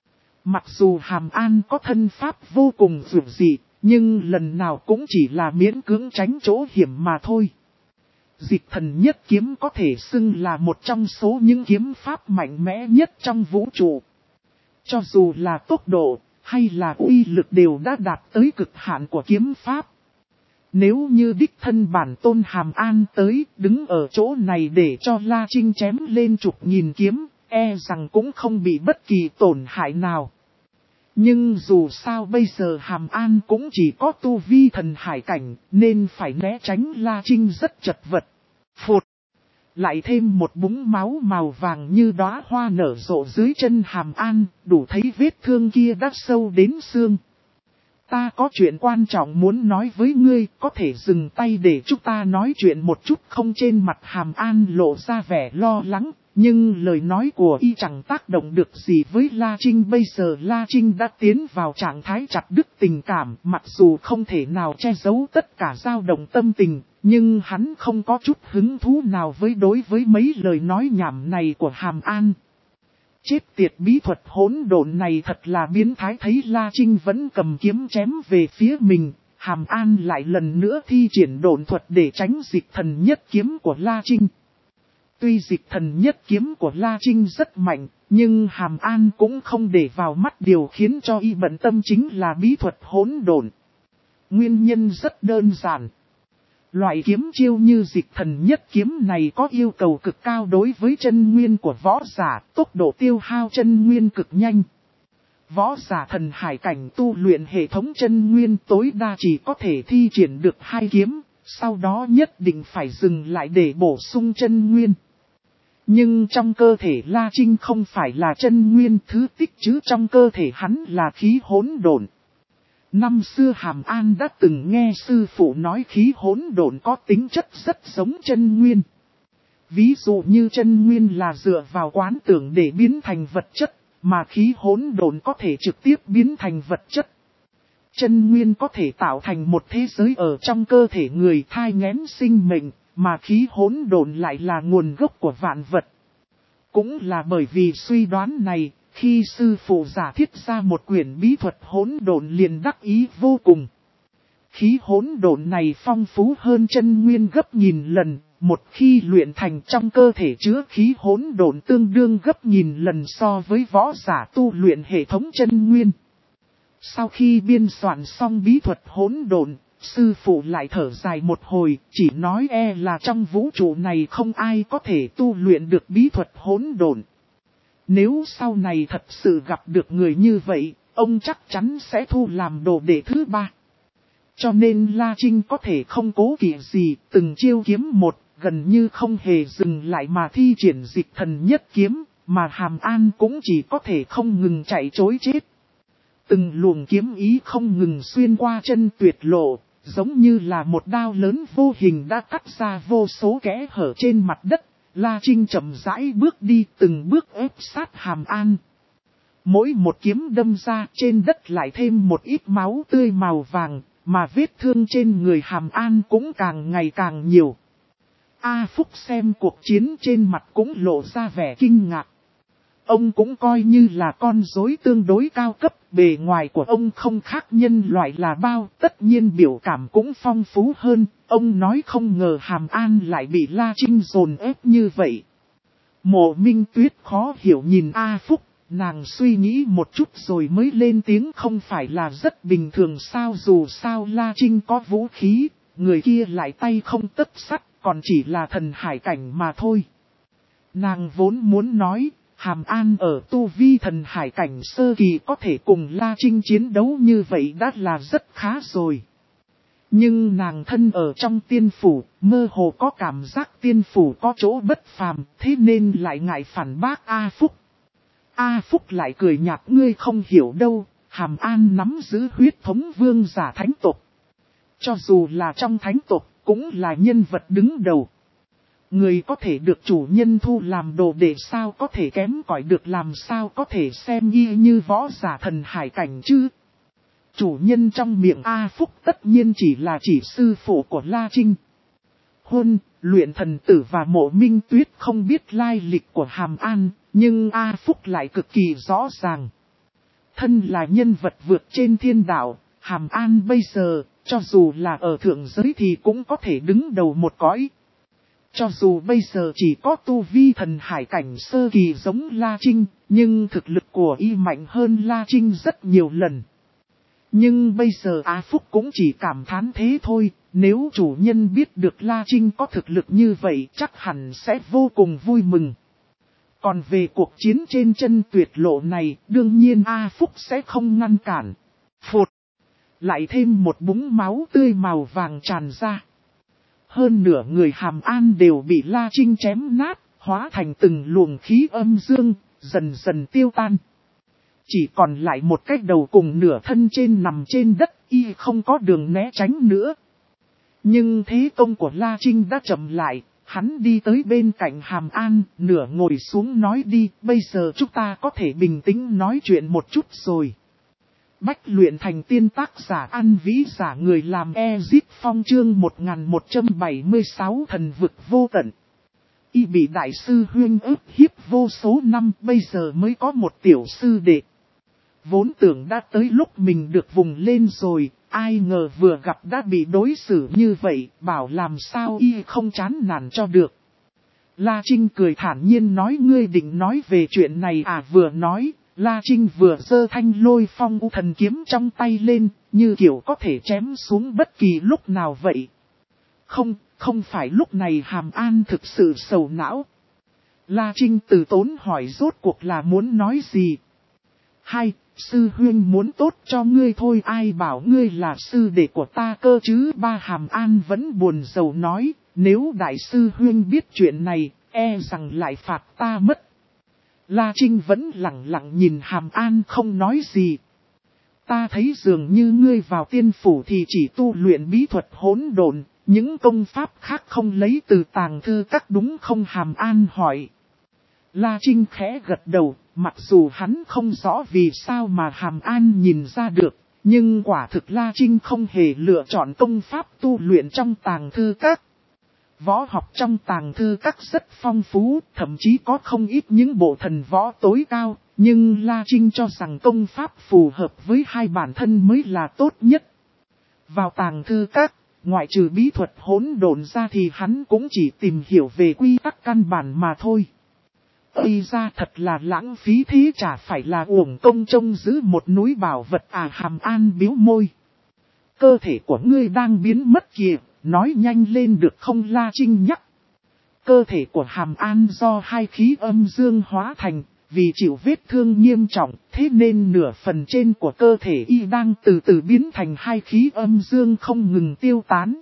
Mặc dù Hàm An có thân pháp vô cùng dữ dị, nhưng lần nào cũng chỉ là miễn cưỡng tránh chỗ hiểm mà thôi. Dịch Thần Nhất kiếm có thể xưng là một trong số những kiếm pháp mạnh mẽ nhất trong vũ trụ. Cho dù là tốc độ, hay là uy lực đều đã đạt tới cực hạn của kiếm pháp. Nếu như đích thân bản tôn Hàm An tới, đứng ở chỗ này để cho La Trinh chém lên chục nghìn kiếm, e rằng cũng không bị bất kỳ tổn hại nào. Nhưng dù sao bây giờ Hàm An cũng chỉ có tu vi thần hải cảnh, nên phải né tránh La Trinh rất chật vật. Phụt! Lại thêm một búng máu màu vàng như đóa hoa nở rộ dưới chân Hàm An, đủ thấy vết thương kia đã sâu đến xương. Ta có chuyện quan trọng muốn nói với ngươi, có thể dừng tay để chúng ta nói chuyện một chút không? Trên mặt Hàm An lộ ra vẻ lo lắng, nhưng lời nói của y chẳng tác động được gì với La Trinh. Bây giờ La Trinh đã tiến vào trạng thái chặt đứt tình cảm, mặc dù không thể nào che giấu tất cả dao động tâm tình, nhưng hắn không có chút hứng thú nào với đối với mấy lời nói nhảm này của Hàm An. Chết tiệt bí thuật hỗn độn này thật là biến thái, thấy La Trinh vẫn cầm kiếm chém về phía mình. Hàm An lại lần nữa thi triển độn thuật để tránh dịch thần nhất kiếm của La Trinh. Tuy dịch thần nhất kiếm của La Trinh rất mạnh, nhưng Hàm An cũng không để vào mắt, điều khiến cho y bận tâm chính là bí thuật hỗn độn. Nguyên nhân rất đơn giản. Loại kiếm chiêu như dịch thần nhất kiếm này có yêu cầu cực cao đối với chân nguyên của võ giả, tốc độ tiêu hao chân nguyên cực nhanh. Võ giả thần hải cảnh tu luyện hệ thống chân nguyên tối đa chỉ có thể thi triển được hai kiếm, sau đó nhất định phải dừng lại để bổ sung chân nguyên. Nhưng trong cơ thể La Trinh không phải là chân nguyên thứ tích chứ trong cơ thể hắn là khí hỗn độn. Năm xưa Hàm An đã từng nghe sư phụ nói khí hỗn độn có tính chất rất giống chân nguyên. Ví dụ như chân nguyên là dựa vào quán tưởng để biến thành vật chất, mà khí hỗn độn có thể trực tiếp biến thành vật chất. Chân nguyên có thể tạo thành một thế giới ở trong cơ thể người, thai nghén sinh mệnh, mà khí hỗn độn lại là nguồn gốc của vạn vật. Cũng là bởi vì suy đoán này, khi sư phụ giả thiết ra một quyển bí thuật hỗn độn liền đắc ý vô cùng. Khí hỗn độn này phong phú hơn chân nguyên gấp nghìn lần, một khi luyện thành trong cơ thể chứa khí hỗn độn tương đương gấp nghìn lần so với võ giả tu luyện hệ thống chân nguyên. Sau khi biên soạn xong bí thuật hỗn độn, sư phụ lại thở dài một hồi, chỉ nói e là trong vũ trụ này không ai có thể tu luyện được bí thuật hỗn độn. Nếu sau này thật sự gặp được người như vậy, ông chắc chắn sẽ thu làm đồ đệ thứ ba. Cho nên La Trinh có thể không cố kỵ gì, từng chiêu kiếm một, gần như không hề dừng lại mà thi triển dịch thần nhất kiếm, mà Hàm An cũng chỉ có thể không ngừng chạy trối chết. Từng luồng kiếm ý không ngừng xuyên qua chân tuyệt lộ, giống như là một đao lớn vô hình đã cắt ra vô số kẽ hở trên mặt đất. La Trinh chậm rãi bước đi, từng bước ép sát Hàm An. Mỗi một kiếm đâm ra trên đất lại thêm một ít máu tươi màu vàng, mà vết thương trên người Hàm An cũng càng ngày càng nhiều. A Phúc xem cuộc chiến trên mặt cũng lộ ra vẻ kinh ngạc. Ông cũng coi như là con rối tương đối cao cấp, bề ngoài của ông không khác nhân loại là bao, tất nhiên biểu cảm cũng phong phú hơn. Ông nói không ngờ Hàm An lại bị La Trinh dồn ép như vậy. Mộ Minh Tuyết khó hiểu nhìn A Phúc, nàng suy nghĩ một chút rồi mới lên tiếng, không phải là rất bình thường sao, dù sao La Trinh có vũ khí, người kia lại tay không tấc sắt, còn chỉ là thần hải cảnh mà thôi. Nàng vốn muốn nói, Hàm An ở tu vi thần hải cảnh sơ kỳ có thể cùng La Trinh chiến đấu như vậy đã là rất khá rồi. Nhưng nàng thân ở trong tiên phủ, mơ hồ có cảm giác tiên phủ có chỗ bất phàm, thế nên lại ngại phản bác A Phúc. A Phúc lại cười nhạt, ngươi không hiểu đâu, Hàm An nắm giữ huyết thống vương giả thánh tộc. Cho dù là trong thánh tộc, cũng là nhân vật đứng đầu. Người có thể được chủ nhân thu làm đồ đệ sao có thể kém cỏi được, làm sao có thể xem y như võ giả thần hải cảnh chứ. Chủ nhân trong miệng A Phúc tất nhiên chỉ là chỉ sư phụ của La Trinh. Huân, luyện thần tử và Mộ Minh Tuyết không biết lai lịch của Hàm An, nhưng A Phúc lại cực kỳ rõ ràng. Thân là nhân vật vượt trên thiên đạo, Hàm An bây giờ, cho dù là ở thượng giới thì cũng có thể đứng đầu một cõi. Cho dù bây giờ chỉ có tu vi thần hải cảnh sơ kỳ giống La Trinh, nhưng thực lực của y mạnh hơn La Trinh rất nhiều lần. Nhưng bây giờ Á Phúc cũng chỉ cảm thán thế thôi, nếu chủ nhân biết được La Trinh có thực lực như vậy chắc hẳn sẽ vô cùng vui mừng. Còn về cuộc chiến trên chân tuyệt lộ này, đương nhiên A Phúc sẽ không ngăn cản. Phụt! Lại thêm một búng máu tươi màu vàng tràn ra. Hơn nửa người Hàm An đều bị La Trinh chém nát, hóa thành từng luồng khí âm dương, dần dần tiêu tan. Chỉ còn lại một cái đầu cùng nửa thân trên nằm trên đất, y không có đường né tránh nữa. Nhưng thế công của La Trinh đã chậm lại, hắn đi tới bên cạnh Hàm An, nửa ngồi xuống nói đi, bây giờ chúng ta có thể bình tĩnh nói chuyện một chút rồi. Bách luyện thành tiên tác giả An Vĩ giả người làm Ezip Phong chương một nghìn một trăm bảy mươi sáu thần vực vô tận. Y bị đại sư huynh ức hiếp vô số năm, bây giờ mới có một tiểu sư đệ. Vốn tưởng đã tới lúc mình được vùng lên rồi, ai ngờ vừa gặp đã bị đối xử như vậy, bảo làm sao y không chán nản cho được. La Trinh cười thản nhiên nói ngươi định nói về chuyện này à, vừa nói, La Trinh vừa giơ thanh lôi phong u thần kiếm trong tay lên, như kiểu có thể chém xuống bất kỳ lúc nào vậy. Không, không phải lúc này Hàm An thực sự sầu não. La Trinh từ tốn hỏi rốt cuộc là muốn nói gì. Hai, sư huynh muốn tốt cho ngươi thôi, ai bảo ngươi là sư đệ của ta cơ chứ. Ba, Hàm An vẫn buồn rầu nói, nếu đại sư huynh biết chuyện này, e rằng lại phạt ta mất. La Trinh vẫn lặng lặng nhìn Hàm An không nói gì. Ta thấy dường như ngươi vào tiên phủ thì chỉ tu luyện bí thuật hỗn độn, những công pháp khác không lấy từ tàng thư các đúng không? Hàm An hỏi. La Trinh khẽ gật đầu, mặc dù hắn không rõ vì sao mà Hàm An nhìn ra được, nhưng quả thực La Trinh không hề lựa chọn công pháp tu luyện trong tàng thư các. Võ học trong tàng thư các rất phong phú, thậm chí có không ít những bộ thần võ tối cao, nhưng La Trinh cho rằng công pháp phù hợp với hai bản thân mới là tốt nhất. Vào tàng thư các, ngoại trừ bí thuật hỗn độn ra thì hắn cũng chỉ tìm hiểu về quy tắc căn bản mà thôi. Ây ra thật là lãng phí, thế chả phải là uổng công trông giữ một núi bảo vật à. Hàm An biếu môi. Cơ thể của ngươi đang biến mất kìa, nói nhanh lên được không? La Trinh nhắc. Cơ thể của Hàm An do hai khí âm dương hóa thành, vì chịu vết thương nghiêm trọng, thế nên nửa phần trên của cơ thể y đang từ từ biến thành hai khí âm dương không ngừng tiêu tán.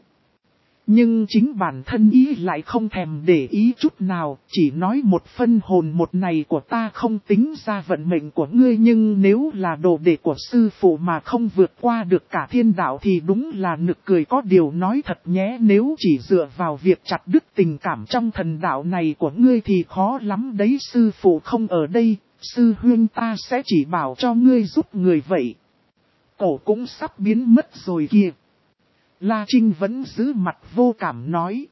Nhưng chính bản thân ý lại không thèm để ý chút nào, chỉ nói một phân hồn một này của ta không tính ra vận mệnh của ngươi, nhưng nếu là đồ đệ của sư phụ mà không vượt qua được cả thiên đạo thì đúng là nực cười. Có điều nói thật nhé, nếu chỉ dựa vào việc chặt đứt tình cảm trong thần đạo này của ngươi thì khó lắm đấy. Sư phụ không ở đây, sư huynh ta sẽ chỉ bảo cho ngươi giúp người vậy. Cổ cũng sắp biến mất rồi kìa. La Trinh vẫn giữ mặt vô cảm nói.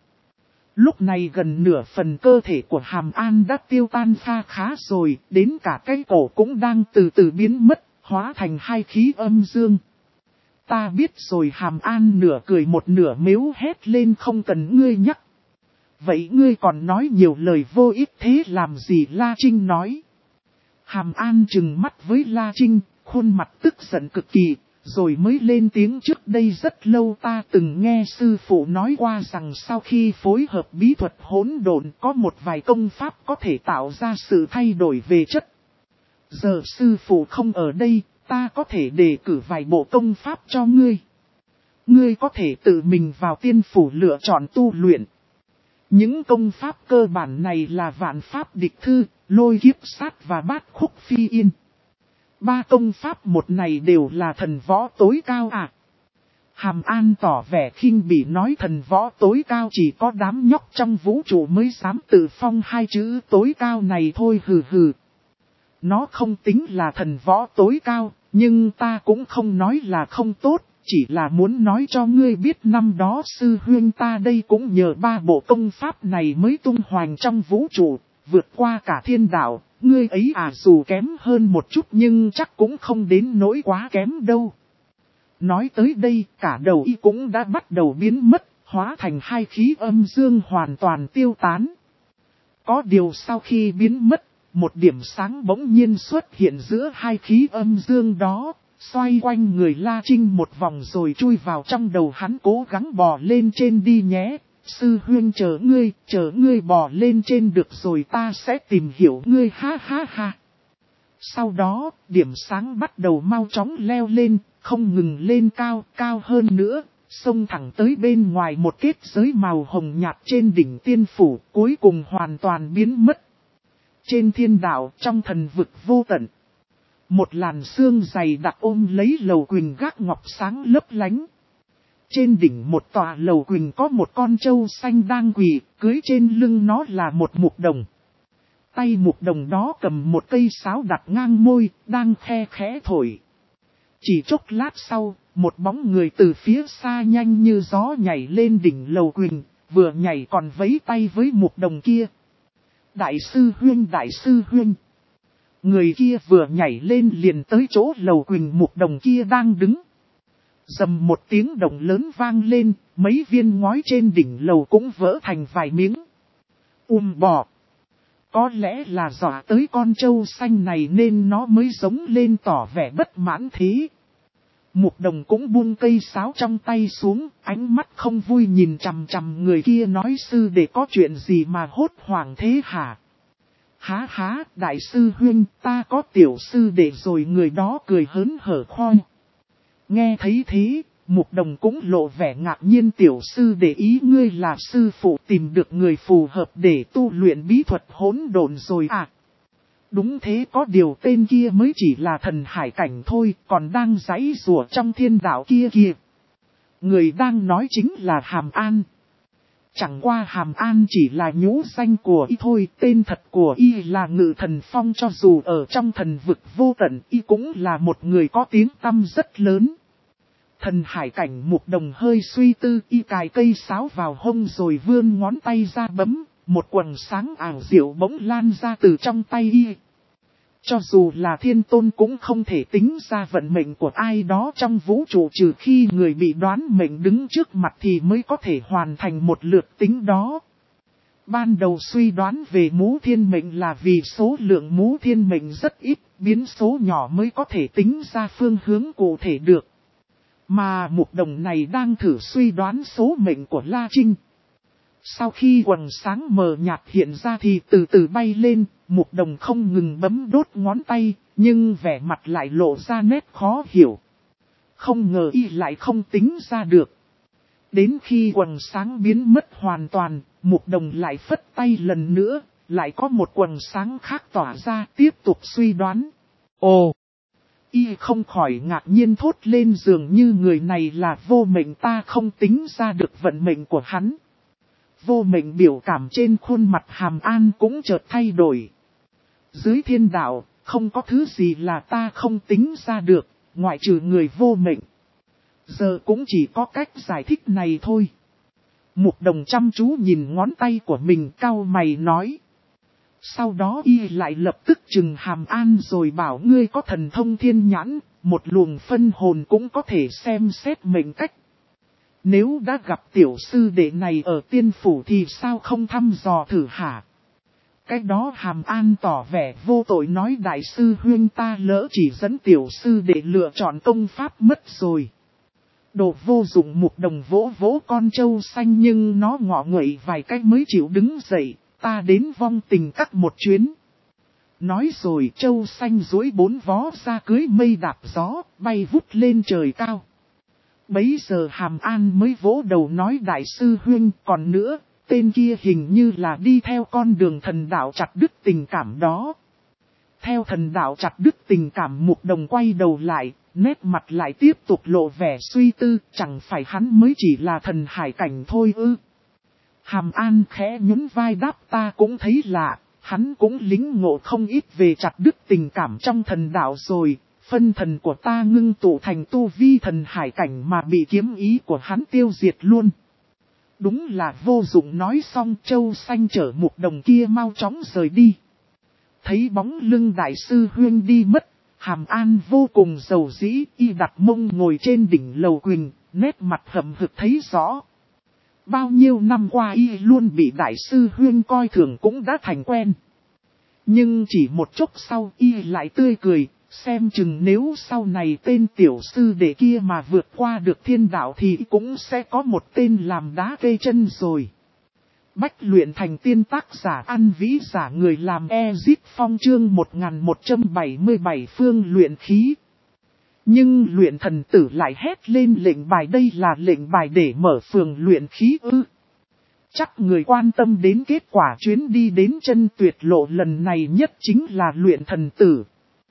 Lúc này gần nửa phần cơ thể của Hàm An đã tiêu tan pha khá rồi, đến cả cái cổ cũng đang từ từ biến mất, hóa thành hai khí âm dương. Ta biết rồi. Hàm An nửa cười một nửa mếu hét lên, không cần ngươi nhắc. Vậy ngươi còn nói nhiều lời vô ích thế làm gì? La Trinh nói. Hàm An trừng mắt với La Trinh, khuôn mặt tức giận cực kỳ. Rồi mới lên tiếng, trước đây rất lâu ta từng nghe sư phụ nói qua rằng sau khi phối hợp bí thuật hỗn độn có một vài công pháp có thể tạo ra sự thay đổi về chất. Giờ sư phụ không ở đây, ta có thể đề cử vài bộ công pháp cho ngươi. Ngươi có thể tự mình vào tiên phủ lựa chọn tu luyện. Những công pháp cơ bản này là vạn pháp địch thư, lôi kiếp sát và bát khúc phi yên. Ba công pháp một này đều là thần võ tối cao à? Hàm An tỏ vẻ khinh bỉ nói, thần võ tối cao chỉ có đám nhóc trong vũ trụ mới dám tự phong hai chữ tối cao này thôi. Hừ hừ. Nó không tính là thần võ tối cao, nhưng ta cũng không nói là không tốt, chỉ là muốn nói cho ngươi biết năm đó sư huynh ta đây cũng nhờ ba bộ công pháp này mới tung hoành trong vũ trụ, vượt qua cả thiên đạo. Ngươi ấy à, dù kém hơn một chút nhưng chắc cũng không đến nỗi quá kém đâu. Nói tới đây, cả đầu y cũng đã bắt đầu biến mất, hóa thành hai khí âm dương hoàn toàn tiêu tán. Có điều sau khi biến mất, một điểm sáng bỗng nhiên xuất hiện giữa hai khí âm dương đó, xoay quanh người La Trinh một vòng rồi chui vào trong đầu hắn. Cố gắng bò lên trên đi nhé. Sư huynh chờ ngươi, chờ ngươi bò lên trên được rồi ta sẽ tìm hiểu ngươi, ha ha ha. Sau đó, điểm sáng bắt đầu mau chóng leo lên, không ngừng lên cao, cao hơn nữa, xông thẳng tới bên ngoài một kết giới màu hồng nhạt trên đỉnh tiên phủ, cuối cùng hoàn toàn biến mất. Trên thiên đạo, trong thần vực vô tận, một làn sương dày đặc ôm lấy lầu quỳnh gác ngọc sáng lấp lánh. Trên đỉnh một tòa lầu quỳnh có một con trâu xanh đang quỳ, cưới trên lưng nó là một mục đồng. Tay mục đồng đó cầm một cây sáo đặt ngang môi, đang khe khẽ thổi. Chỉ chốc lát sau, một bóng người từ phía xa nhanh như gió nhảy lên đỉnh lầu quỳnh, vừa nhảy còn vẫy tay với mục đồng kia. Đại sư huynh, đại sư huynh. Người kia vừa nhảy lên liền tới chỗ lầu Quỳnh Mục Đồng kia đang đứng. Dầm một tiếng động lớn vang lên, mấy viên ngói trên đỉnh lầu cũng vỡ thành vài miếng. Um bò. Có lẽ là dọa tới con trâu xanh này nên nó mới giống lên tỏ vẻ bất mãn thế. Mục Đồng cũng buông cây sáo trong tay xuống, ánh mắt không vui nhìn chằm chằm người kia nói sư để có chuyện gì mà hốt hoảng thế hả? Há há, đại sư huynh, ta có tiểu sư để rồi, người đó cười hớn hở khoe. Nghe thấy thế, Mục Đồng cũng lộ vẻ ngạc nhiên, tiểu sư để ý ngươi là sư phụ tìm được người phù hợp để tu luyện bí thuật hỗn độn rồi à? Đúng thế, có điều tên kia mới chỉ là thần hải cảnh thôi, còn đang giãy giụa trong thiên đạo kia kìa. Người đang nói chính là Hàm An. Chẳng qua Hàm An chỉ là nhũ danh của y thôi, tên thật của y là Ngự Thần Phong, cho dù ở trong thần vực vô tận y cũng là một người có tiếng tăm rất lớn. Thần hải cảnh Mục Đồng hơi suy tư, y cài cây sáo vào hông rồi vươn ngón tay ra bấm, một quầng sáng ảo diệu bỗng lan ra từ trong tay y. Cho dù là thiên tôn cũng không thể tính ra vận mệnh của ai đó trong vũ trụ, trừ khi người bị đoán mệnh đứng trước mặt thì mới có thể hoàn thành một lượt tính đó. Ban đầu suy đoán về mũ thiên mệnh là vì số lượng mũ thiên mệnh rất ít, biến số nhỏ mới có thể tính ra phương hướng cụ thể được. Mà Mục Đồng này đang thử suy đoán số mệnh của La Trinh. Sau khi quầng sáng mờ nhạt hiện ra thì từ từ bay lên, Mục Đồng không ngừng bấm đốt ngón tay, nhưng vẻ mặt lại lộ ra nét khó hiểu. Không ngờ y lại không tính ra được. Đến khi quầng sáng biến mất hoàn toàn, Mục Đồng lại phất tay lần nữa, lại có một quầng sáng khác tỏa ra, tiếp tục suy đoán. Ồ! Y không khỏi ngạc nhiên thốt lên, dường như người này là vô mệnh, ta không tính ra được vận mệnh của hắn. Vô mệnh biểu cảm trên khuôn mặt Hàm An cũng chợt thay đổi. Dưới thiên đạo, không có thứ gì là ta không tính ra được, ngoại trừ người vô mệnh. Giờ cũng chỉ có cách giải thích này thôi. Mục Đồng chăm chú nhìn ngón tay của mình, cau mày nói. Sau đó y lại lập tức trừng Hàm An rồi bảo, ngươi có thần thông thiên nhãn, một luồng phân hồn cũng có thể xem xét mệnh cách. Nếu đã gặp tiểu sư đệ này ở tiên phủ thì sao không thăm dò thử hả? Cái đó Hàm An tỏ vẻ vô tội nói, đại sư huynh, ta lỡ chỉ dẫn tiểu sư đệ lựa chọn công pháp mất rồi. Đồ vô dụng. Mục Đồng vỗ vỗ con trâu xanh nhưng nó ngọ nguậy vài cách mới chịu đứng dậy, ta đến vong tình các một chuyến. Nói rồi trâu xanh duỗi bốn vó ra cưới mây đạp gió, bay vút lên trời cao. Bấy giờ Hàm An mới vỗ đầu nói, đại sư huynh, còn nữa, tên kia hình như là đi theo con đường thần đạo chặt đứt tình cảm đó. Theo thần đạo chặt đứt tình cảm. Mục Đồng quay đầu lại, nét mặt lại tiếp tục lộ vẻ suy tư, chẳng phải hắn mới chỉ là thần hải cảnh thôi ư? Hàm An khẽ nhún vai đáp, ta cũng thấy lạ, hắn cũng lính ngộ không ít về chặt đứt tình cảm trong thần đạo rồi. Phân thần của ta ngưng tụ thành tu vi thần hải cảnh mà bị kiếm ý của hắn tiêu diệt luôn. Đúng là vô dụng. Nói xong trâu xanh chở Mục Đồng kia mau chóng rời đi. Thấy bóng lưng đại sư huynh đi mất, Hàm An vô cùng giàu dĩ, y đặt mông ngồi trên đỉnh lầu Quỳnh, nét mặt hậm hực thấy rõ. Bao nhiêu năm qua y luôn bị đại sư huynh coi thường cũng đã thành quen. Nhưng chỉ một chút sau y lại tươi cười, xem chừng nếu sau này tên tiểu sư đệ kia mà vượt qua được thiên đạo thì cũng sẽ có một tên làm đá cây chân rồi. Bách luyện thành tiên, tác giả An Vĩ, giả người làm Ezit Phong, chương một nghìn một trăm bảy mươi bảy phương luyện khí. Nhưng luyện thần tử lại hét lên, lệnh bài đây là lệnh bài để mở phường luyện khí ư? Chắc người quan tâm đến kết quả chuyến đi đến chân tuyệt lộ lần này nhất chính là luyện thần tử.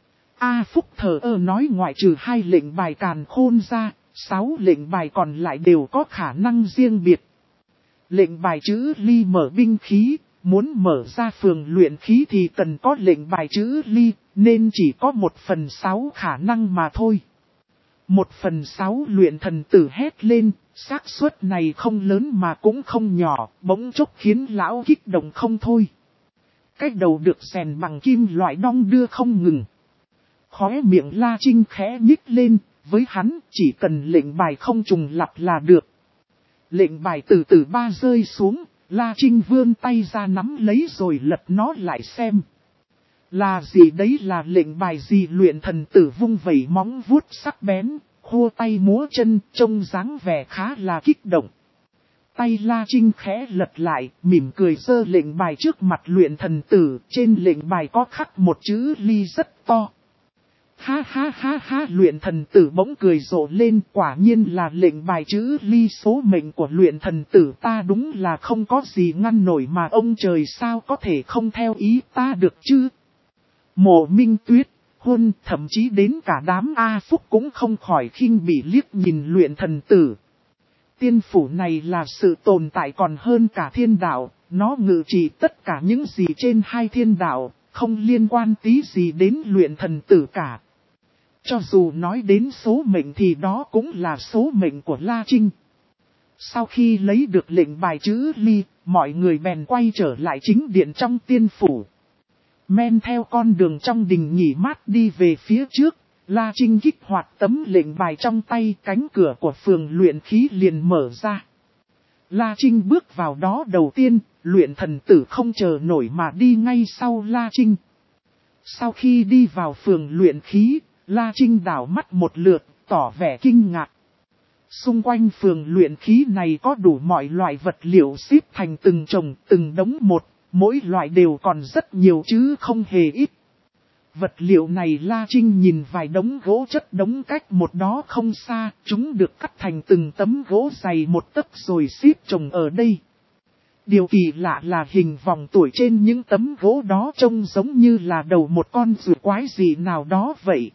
A Phúc thờ ơ nói, ngoại trừ hai lệnh bài càn khôn ra, sáu lệnh bài còn lại đều có khả năng riêng biệt. Lệnh bài chữ ly mở binh khí, muốn mở ra phường luyện khí thì cần có lệnh bài chữ ly, nên chỉ có một phần sáu khả năng mà thôi. Một phần sáu luyện thần tử hét lên, xác suất này không lớn mà cũng không nhỏ, bỗng chốc khiến lão kích động không thôi. Cái đầu được rèn bằng kim loại đong đưa không ngừng. Khóe miệng La Trinh khẽ nhích lên, với hắn chỉ cần lệnh bài không trùng lặp là được. Lệnh bài từ từ ba rơi xuống, La Trinh vươn tay ra nắm lấy rồi lật nó lại xem. Là gì đấy, là lệnh bài gì? Luyện thần tử vung vẩy móng vuốt sắc bén, khua tay múa chân, trông dáng vẻ khá là kích động. Tay La Trinh khẽ lật lại, mỉm cười giơ lệnh bài trước mặt luyện thần tử, trên lệnh bài có khắc một chữ ly rất to. Ha ha ha ha, luyện thần tử bỗng cười rộ lên, quả nhiên là lệnh bài chữ ly, số mệnh của luyện thần tử ta đúng là không có gì ngăn nổi, mà ông trời sao có thể không theo ý ta được chứ. Mộ Minh Tuyết, Huân, thậm chí đến cả đám A Phúc cũng không khỏi khinh bỉ liếc nhìn luyện thần tử. Tiên phủ này là sự tồn tại còn hơn cả thiên đạo, nó ngự trị tất cả những gì trên hai thiên đạo, không liên quan tí gì đến luyện thần tử cả. Cho dù nói đến số mệnh thì đó cũng là số mệnh của La Trinh. Sau khi lấy được lệnh bài chữ ly, mọi người bèn quay trở lại chính điện trong tiên phủ. Men theo con đường trong đình nghỉ mát đi về phía trước, La Trinh kích hoạt tấm lệnh bài trong tay, cánh cửa của phường luyện khí liền mở ra. La Trinh bước vào đó đầu tiên, luyện thần tử không chờ nổi mà đi ngay sau La Trinh. Sau khi đi vào phường luyện khí, La Trinh đảo mắt một lượt, tỏ vẻ kinh ngạc. Xung quanh phường luyện khí này có đủ mọi loại vật liệu xếp thành từng chồng, từng đống một, mỗi loại đều còn rất nhiều chứ không hề ít. Vật liệu này La Trinh nhìn vài đống gỗ chất đống cách một đó không xa, chúng được cắt thành từng tấm gỗ dày một tấc rồi xếp chồng ở đây. Điều kỳ lạ là hình vòng tuổi trên những tấm gỗ đó trông giống như là đầu một con rùa quái gì nào đó vậy.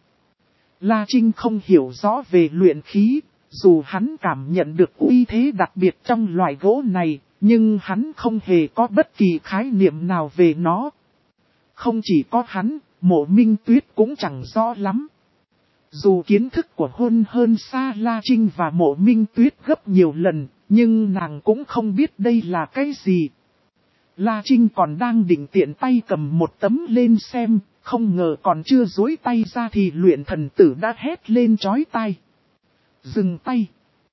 La Trinh không hiểu rõ về luyện khí, dù hắn cảm nhận được uy thế đặc biệt trong loại gỗ này, nhưng hắn không hề có bất kỳ khái niệm nào về nó. Không chỉ có hắn, Mộ Minh Tuyết cũng chẳng rõ lắm. Dù kiến thức của Huân hơn xa La Trinh và Mộ Minh Tuyết gấp nhiều lần, nhưng nàng cũng không biết đây là cái gì. La Trinh còn đang định tiện tay cầm một tấm lên xem, không ngờ còn chưa duỗi tay ra thì luyện thần tử đã hét lên chói tai. Dừng tay!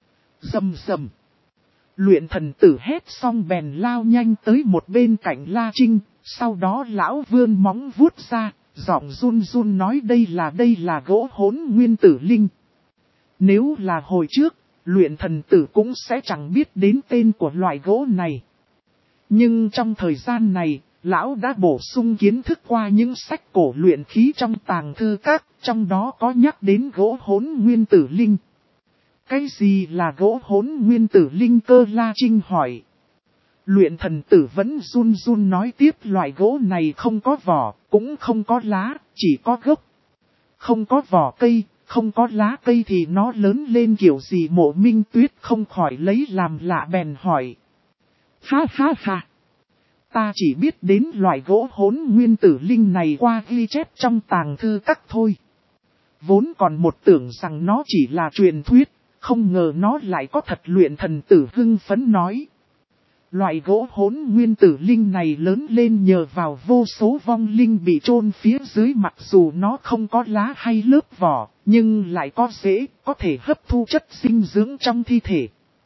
Rầm rầm! Luyện thần tử hét xong bèn lao nhanh tới một bên cạnh La Trinh, sau đó lão vươn móng vuốt ra, giọng run run nói đây là đây là gỗ hỗn nguyên tử linh. Nếu là hồi trước, luyện thần tử cũng sẽ chẳng biết đến tên của loại gỗ này. Nhưng trong thời gian này, lão đã bổ sung kiến thức qua những sách cổ luyện khí trong tàng thư các, trong đó có nhắc đến gỗ hỗn nguyên tử linh. Cái gì là gỗ hỗn nguyên tử linh cơ? La Trinh hỏi. Luyện thần tử vẫn run run nói tiếp loại gỗ này không có vỏ, cũng không có lá, chỉ có gốc. Không có vỏ cây, không có lá cây thì nó lớn lên kiểu gì? Mộ Minh Tuyết không khỏi lấy làm lạ bèn hỏi. Ha ha ha! Ta chỉ biết đến loại gỗ hỗn nguyên tử linh này qua ghi chép trong tàng thư các thôi. Vốn còn một tưởng rằng nó chỉ là truyền thuyết, không ngờ nó lại có thật. Luyện thần tử hưng phấn nói. Loại gỗ hỗn nguyên tử linh này lớn lên nhờ vào vô số vong linh bị chôn phía dưới, mặc dù nó không có lá hay lớp vỏ, nhưng lại có rễ, có thể hấp thu chất dinh dưỡng trong thi thể.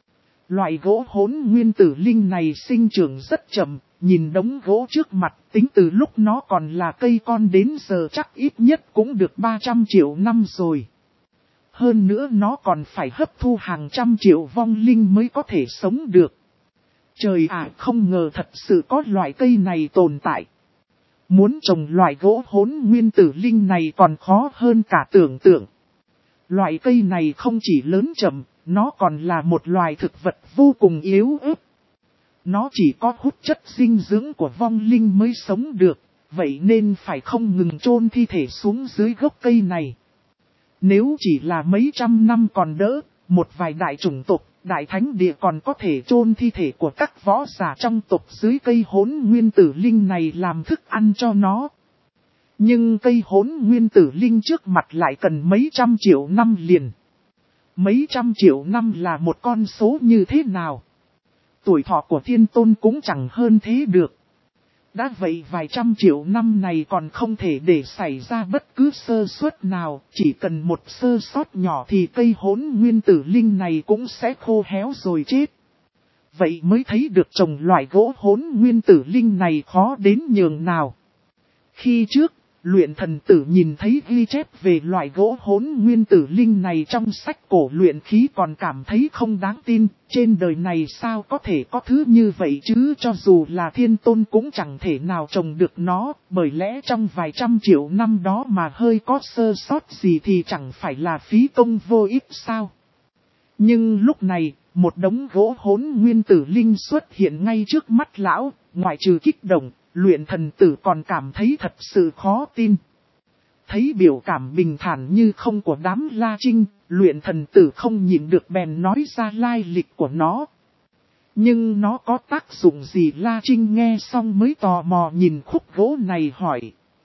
Loại gỗ hỗn nguyên tử linh này sinh trưởng rất chậm, nhìn đống gỗ trước mặt tính từ lúc nó còn là cây con đến giờ chắc ít nhất cũng được ba trăm triệu năm rồi. Hơn nữa nó còn phải hấp thu hàng trăm triệu vong linh mới có thể sống được. Trời ạ, không ngờ thật sự có loại cây này tồn tại. Muốn trồng loại gỗ hỗn nguyên tử linh này còn khó hơn cả tưởng tượng. Loại cây này không chỉ lớn chậm, nó còn là một loài thực vật vô cùng yếu ớt. Nó chỉ có hút chất dinh dưỡng của vong linh mới sống được, vậy nên phải không ngừng chôn thi thể xuống dưới gốc cây này. Nếu chỉ là mấy trăm năm còn đỡ, một vài đại chủng tộc, đại thánh địa còn có thể chôn thi thể của các võ giả trong tộc dưới cây hỗn nguyên tử linh này làm thức ăn cho nó. Nhưng cây hỗn nguyên tử linh trước mặt lại cần mấy trăm triệu năm liền. Mấy trăm triệu năm là một con số như thế nào? Tuổi thọ của thiên tôn cũng chẳng hơn thế được. Đã vậy vài trăm triệu năm này còn không thể để xảy ra bất cứ sơ suất nào, chỉ cần một sơ sót nhỏ thì cây hỗn nguyên tử linh này cũng sẽ khô héo rồi chết. Vậy mới thấy được trồng loại gỗ hỗn nguyên tử linh này khó đến nhường nào. Khi trước, luyện thần tử nhìn thấy ghi chép về loại gỗ hỗn nguyên tử linh này trong sách cổ luyện khí còn cảm thấy không đáng tin, trên đời này sao có thể có thứ như vậy chứ, cho dù là thiên tôn cũng chẳng thể nào trồng được nó, bởi lẽ trong vài trăm triệu năm đó mà hơi có sơ sót gì thì chẳng phải là phí công vô ích sao. Nhưng lúc này, một đống gỗ hỗn nguyên tử linh xuất hiện ngay trước mắt lão, ngoại trừ kích động, luyện thần tử còn cảm thấy thật sự khó tin. Thấy biểu cảm bình thản như không của đám La Trinh, luyện thần tử không nhịn được bèn nói ra lai lịch của nó. Nhưng nó có tác dụng gì? La Trinh nghe xong mới tò mò nhìn khúc gỗ này hỏi.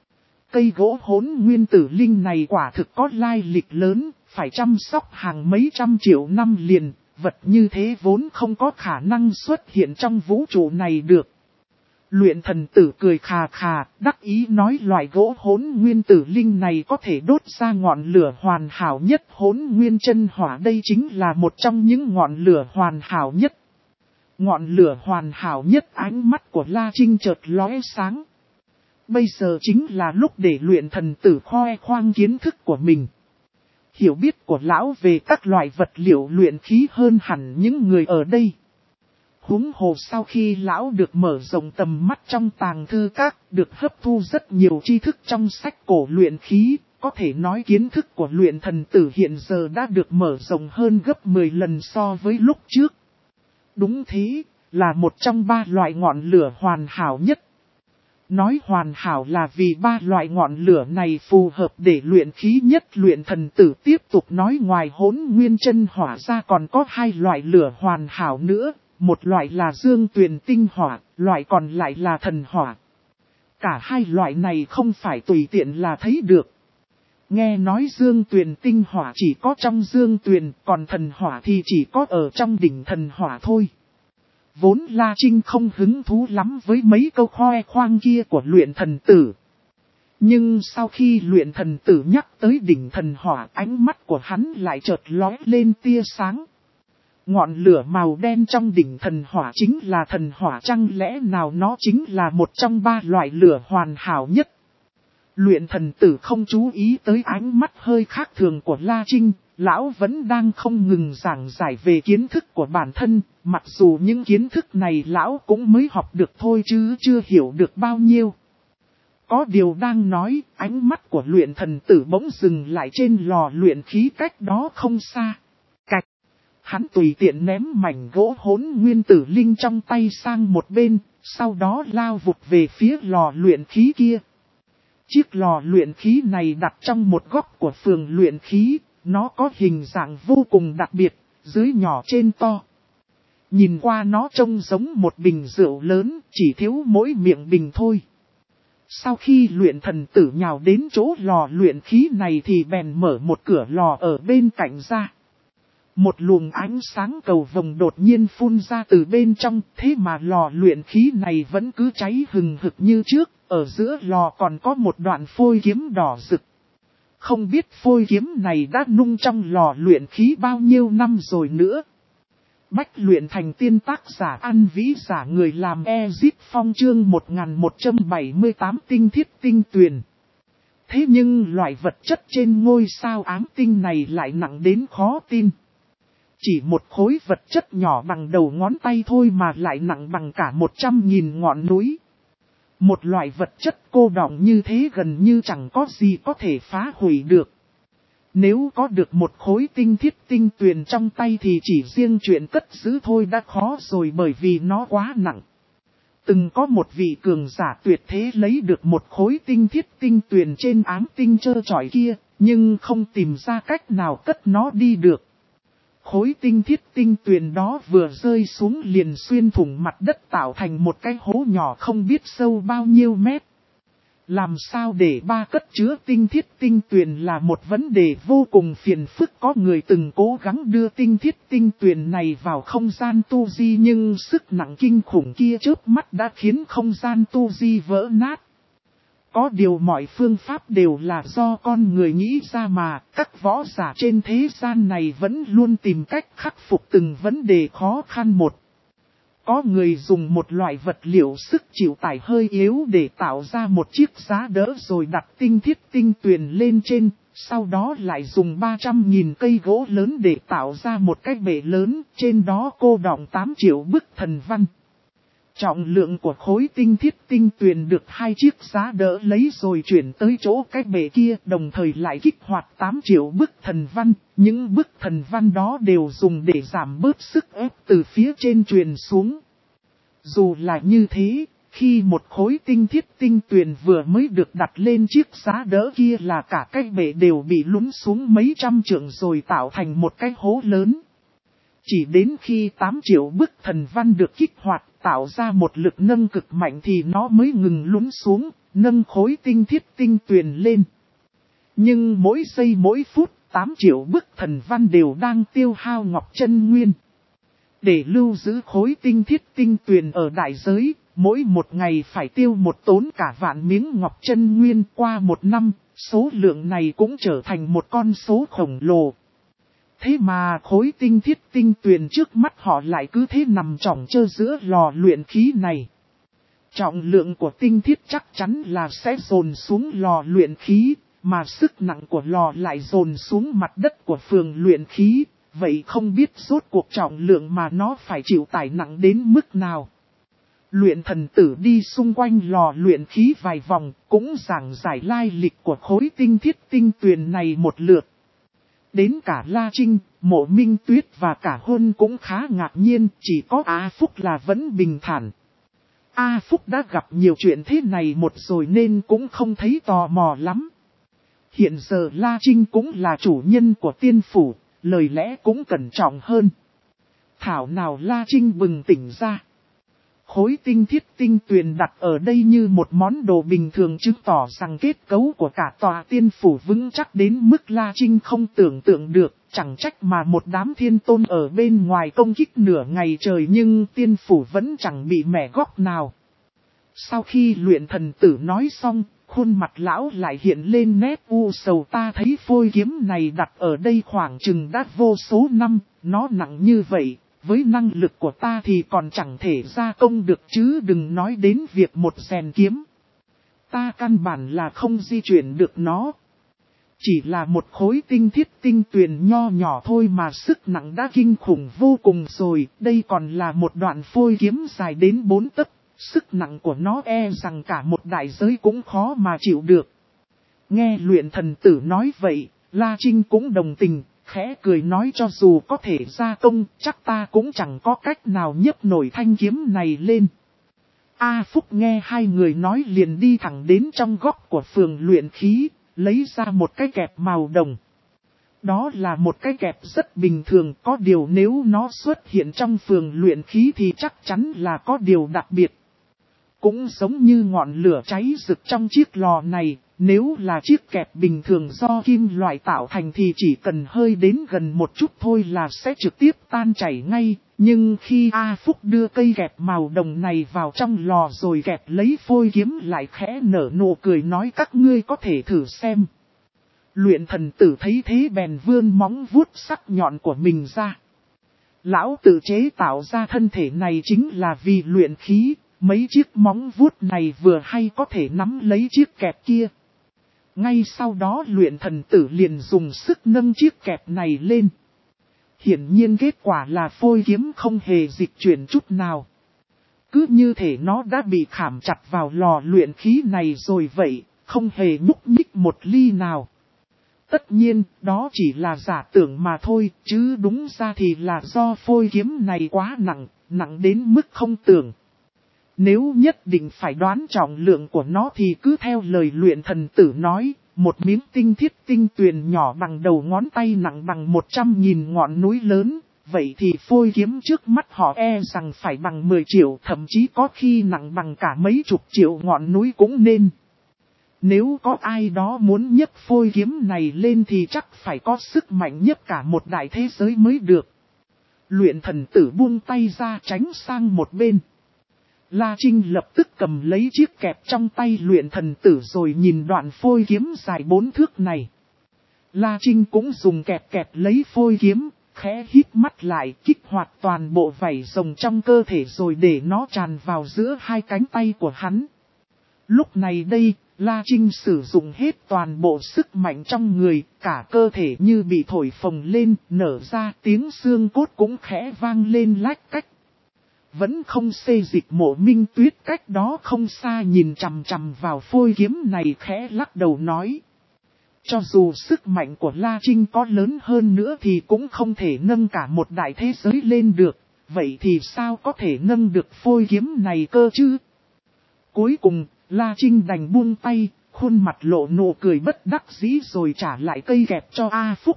Cây gỗ hỗn nguyên tử linh này quả thực có lai lịch lớn, phải chăm sóc hàng mấy trăm triệu năm liền, vật như thế vốn không có khả năng xuất hiện trong vũ trụ này được. Luyện thần tử cười khà khà, đắc ý nói loại gỗ hỗn nguyên tử linh này có thể đốt ra ngọn lửa hoàn hảo nhất hỗn nguyên chân hỏa, đây chính là một trong những ngọn lửa hoàn hảo nhất. Ngọn lửa hoàn hảo nhất. Ánh mắt của La Trinh chợt lóe sáng. Bây giờ chính là lúc để luyện thần tử khoe khoang kiến thức của mình. Hiểu biết của lão về các loại vật liệu luyện khí hơn hẳn những người ở đây. Huống hồ sau khi lão được mở rộng tầm mắt trong tàng thư các, được hấp thu rất nhiều tri thức trong sách cổ luyện khí, có thể nói kiến thức của luyện thần tử hiện giờ đã được mở rộng hơn gấp mười lần so với lúc trước. Đúng thế, là một trong ba loại ngọn lửa hoàn hảo nhất. Nói hoàn hảo là vì ba loại ngọn lửa này phù hợp để luyện khí nhất. Luyện thần tử tiếp tục nói ngoài hỗn nguyên chân hỏa ra còn có hai loại lửa hoàn hảo nữa. Một loại là dương tuyền tinh hỏa, loại còn lại là thần hỏa. Cả hai loại này không phải tùy tiện là thấy được. Nghe nói dương tuyền tinh hỏa chỉ có trong dương tuyền, còn thần hỏa thì chỉ có ở trong đỉnh thần hỏa thôi. Vốn La Trinh không hứng thú lắm với mấy câu khoe khoang kia của luyện thần tử. Nhưng sau khi luyện thần tử nhắc tới đỉnh thần hỏa, ánh mắt của hắn lại chợt lóe lên tia sáng. Ngọn lửa màu đen trong đỉnh thần hỏa chính là thần hỏa, chăng lẽ nào nó chính là một trong ba loại lửa hoàn hảo nhất? Luyện thần tử không chú ý tới ánh mắt hơi khác thường của La Trinh, lão vẫn đang không ngừng giảng giải về kiến thức của bản thân, mặc dù những kiến thức này lão cũng mới học được thôi chứ chưa hiểu được bao nhiêu. Có điều đang nói, ánh mắt của luyện thần tử bỗng dừng lại trên lò luyện khí cách đó không xa. Cạch! Hắn tùy tiện ném mảnh gỗ hỗn nguyên tử linh trong tay sang một bên, sau đó lao vụt về phía lò luyện khí kia. Chiếc lò luyện khí này đặt trong một góc của phường luyện khí, nó có hình dạng vô cùng đặc biệt, dưới nhỏ trên to. Nhìn qua nó trông giống một bình rượu lớn, chỉ thiếu mỗi miệng bình thôi. Sau khi luyện thần tử nhào đến chỗ lò luyện khí này thì bèn mở một cửa lò ở bên cạnh ra. Một luồng ánh sáng cầu vồng đột nhiên phun ra từ bên trong, thế mà lò luyện khí này vẫn cứ cháy hừng hực như trước, ở giữa lò còn có một đoạn phôi kiếm đỏ rực. Không biết phôi kiếm này đã nung trong lò luyện khí bao nhiêu năm rồi nữa. Bách luyện thành tiên, tác giả An Vĩ, giả người làm Ezip Phong, chương một nghìn một trăm bảy mươi tám tinh thiết tinh tuyền. Thế nhưng loại vật chất trên ngôi sao ám tinh này lại nặng đến khó tin. Chỉ một khối vật chất nhỏ bằng đầu ngón tay thôi mà lại nặng bằng cả một trăm nghìn ngọn núi. Một loại vật chất cô đọng như thế gần như chẳng có gì có thể phá hủy được. Nếu có được một khối tinh thiết tinh tuyền trong tay thì chỉ riêng chuyện cất giữ thôi đã khó rồi, bởi vì nó quá nặng. Từng có một vị cường giả tuyệt thế lấy được một khối tinh thiết tinh tuyền trên ám tinh trơ trọi kia, nhưng không tìm ra cách nào cất nó đi được. Khối tinh thiết tinh tuyền đó vừa rơi xuống liền xuyên thủng mặt đất tạo thành một cái hố nhỏ không biết sâu bao nhiêu mét. Làm sao để ba cất chứa tinh thiết tinh tuyền là một vấn đề vô cùng phiền phức. Có người từng cố gắng đưa tinh thiết tinh tuyền này vào không gian tu di, nhưng sức nặng kinh khủng kia chớp mắt đã khiến không gian tu di vỡ nát. Có điều mọi phương pháp đều là do con người nghĩ ra mà, các võ giả trên thế gian này vẫn luôn tìm cách khắc phục từng vấn đề khó khăn một. Có người dùng một loại vật liệu sức chịu tải hơi yếu để tạo ra một chiếc giá đỡ rồi đặt tinh thiết tinh tuyền lên trên, sau đó lại dùng ba trăm nghìn cây gỗ lớn để tạo ra một cái bệ lớn, trên đó cô đọng tám triệu bức thần văn. Trọng lượng của khối tinh thiết tinh tuyền được hai chiếc giá đỡ lấy rồi chuyển tới chỗ cái bệ kia, đồng thời lại kích hoạt tám triệu bức thần văn. Những bức thần văn đó đều dùng để giảm bớt sức ép từ phía trên truyền xuống. Dù là như thế, khi một khối tinh thiết tinh tuyền vừa mới được đặt lên chiếc giá đỡ kia là cả cái bệ đều bị lún xuống mấy trăm trượng rồi tạo thành một cái hố lớn. Chỉ đến khi tám triệu bức thần văn được kích hoạt, tạo ra một lực nâng cực mạnh thì nó mới ngừng lún xuống, nâng khối tinh thiết tinh tuyền lên. Nhưng mỗi giây mỗi phút, tám triệu bức thần văn đều đang tiêu hao ngọc chân nguyên. Để lưu giữ khối tinh thiết tinh tuyền ở đại giới, mỗi một ngày phải tiêu một tốn cả vạn miếng ngọc chân nguyên. Qua một năm, số lượng này cũng trở thành một con số khổng lồ. Thế mà khối tinh thiết tinh tuyền trước mắt họ lại cứ thế nằm trỏng trơ giữa lò luyện khí này. Trọng lượng của tinh thiết chắc chắn là sẽ dồn xuống lò luyện khí, mà sức nặng của lò lại dồn xuống mặt đất của phường luyện khí. Vậy không biết rốt cuộc trọng lượng mà nó phải chịu tải nặng đến mức nào. Luyện thần tử đi xung quanh lò luyện khí vài vòng, cũng giảng giải lai lịch của khối tinh thiết tinh tuyền này một lượt. Đến cả La Trinh, Mộ Minh Tuyết và cả Hôn cũng khá ngạc nhiên, chỉ có A Phúc là vẫn bình thản. A Phúc đã gặp nhiều chuyện thế này một rồi nên cũng không thấy tò mò lắm. Hiện giờ La Trinh cũng là chủ nhân của tiên phủ, lời lẽ cũng cẩn trọng hơn. Thảo nào La Trinh bừng tỉnh ra. Khối tinh thiết tinh tuyền đặt ở đây như một món đồ bình thường, chứng tỏ rằng kết cấu của cả tòa tiên phủ vững chắc đến mức La Trinh không tưởng tượng được. Chẳng trách mà một đám thiên tôn ở bên ngoài công kích nửa ngày trời nhưng tiên phủ vẫn chẳng bị mẻ góc nào. Sau khi luyện thần tử nói xong, khuôn mặt lão lại hiện lên nét u sầu. Ta thấy phôi kiếm này đặt ở đây khoảng chừng đã vô số năm, nó nặng như vậy. Với năng lực của ta thì còn chẳng thể gia công được chứ đừng nói đến việc một rèn kiếm. Ta căn bản là không di chuyển được nó. Chỉ là một khối tinh thiết tinh tuyền nho nhỏ thôi mà sức nặng đã kinh khủng vô cùng rồi. Đây còn là một đoạn phôi kiếm dài đến bốn tấc. Sức nặng của nó e rằng cả một đại giới cũng khó mà chịu được. Nghe luyện thần tử nói vậy, La Trinh cũng đồng tình. Khẽ cười nói cho dù có thể gia công, chắc ta cũng chẳng có cách nào nhấc nổi thanh kiếm này lên. A Phúc nghe hai người nói liền đi thẳng đến trong góc của phường luyện khí, lấy ra một cái kẹp màu đồng. Đó là một cái kẹp rất bình thường, có điều nếu nó xuất hiện trong phường luyện khí thì chắc chắn là có điều đặc biệt. Cũng giống như ngọn lửa cháy rực trong chiếc lò này. Nếu là chiếc kẹp bình thường do kim loại tạo thành thì chỉ cần hơi đến gần một chút thôi là sẽ trực tiếp tan chảy ngay. Nhưng khi A Phúc đưa cây kẹp màu đồng này vào trong lò rồi kẹp lấy phôi kiếm lại khẽ nở nụ cười nói các ngươi có thể thử xem. Luyện thần tử thấy thế bèn vươn móng vuốt sắc nhọn của mình ra. Lão tự chế tạo ra thân thể này chính là vì luyện khí, mấy chiếc móng vuốt này vừa hay có thể nắm lấy chiếc kẹp kia. Ngay sau đó luyện thần tử liền dùng sức nâng chiếc kẹp này lên. Hiển nhiên kết quả là phôi kiếm không hề dịch chuyển chút nào. Cứ như thể nó đã bị khảm chặt vào lò luyện khí này rồi vậy, không hề nhúc nhích một ly nào. Tất nhiên, đó chỉ là giả tưởng mà thôi, chứ đúng ra thì là do phôi kiếm này quá nặng, nặng đến mức không tưởng. Nếu nhất định phải đoán trọng lượng của nó thì cứ theo lời luyện thần tử nói, một miếng tinh thiết tinh tuyền nhỏ bằng đầu ngón tay nặng bằng một trăm nghìn ngọn núi lớn, vậy thì phôi kiếm trước mắt họ e rằng phải bằng mười triệu, thậm chí có khi nặng bằng cả mấy chục triệu ngọn núi cũng nên. Nếu có ai đó muốn nhấc phôi kiếm này lên thì chắc phải có sức mạnh nhất cả một đại thế giới mới được. Luyện thần tử buông tay ra tránh sang một bên. La Trinh lập tức cầm lấy chiếc kẹp trong tay luyện thần tử rồi nhìn đoạn phôi kiếm dài bốn thước này. La Trinh cũng dùng kẹp kẹp lấy phôi kiếm, khẽ hít mắt lại kích hoạt toàn bộ vảy rồng trong cơ thể rồi để nó tràn vào giữa hai cánh tay của hắn. Lúc này đây, La Trinh sử dụng hết toàn bộ sức mạnh trong người, cả cơ thể như bị thổi phồng lên, nở ra tiếng xương cốt cũng khẽ vang lên lách cách. Vẫn không xê dịch Mộ Minh Tuyết cách đó không xa nhìn chằm chằm vào phôi kiếm này khẽ lắc đầu nói. Cho dù sức mạnh của La Trinh có lớn hơn nữa thì cũng không thể nâng cả một đại thế giới lên được, vậy thì sao có thể nâng được phôi kiếm này cơ chứ? Cuối cùng, La Trinh đành buông tay, khuôn mặt lộ nụ cười bất đắc dĩ rồi trả lại cây gẹp cho A Phúc.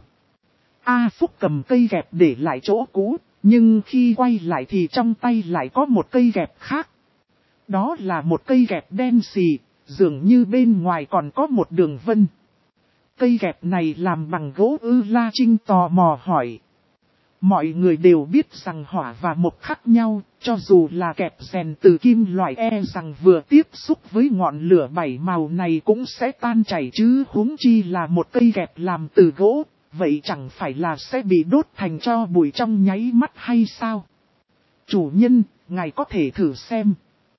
A Phúc cầm cây gẹp để lại chỗ cũ, nhưng khi quay lại thì trong tay lại có một cây gẹp khác. Đó là một cây gẹp đen xì, dường như bên ngoài còn có một đường vân. Cây gẹp này làm bằng gỗ ư? La Trinh tò mò hỏi. Mọi người đều biết rằng hỏa và mộc khác nhau, cho dù là kẹp rèn từ kim loại e rằng vừa tiếp xúc với ngọn lửa bảy màu này cũng sẽ tan chảy chứ huống chi là một cây gẹp làm từ gỗ, vậy chẳng phải là sẽ bị đốt thành tro bụi trong nháy mắt hay sao? Chủ nhân, ngài có thể thử xem.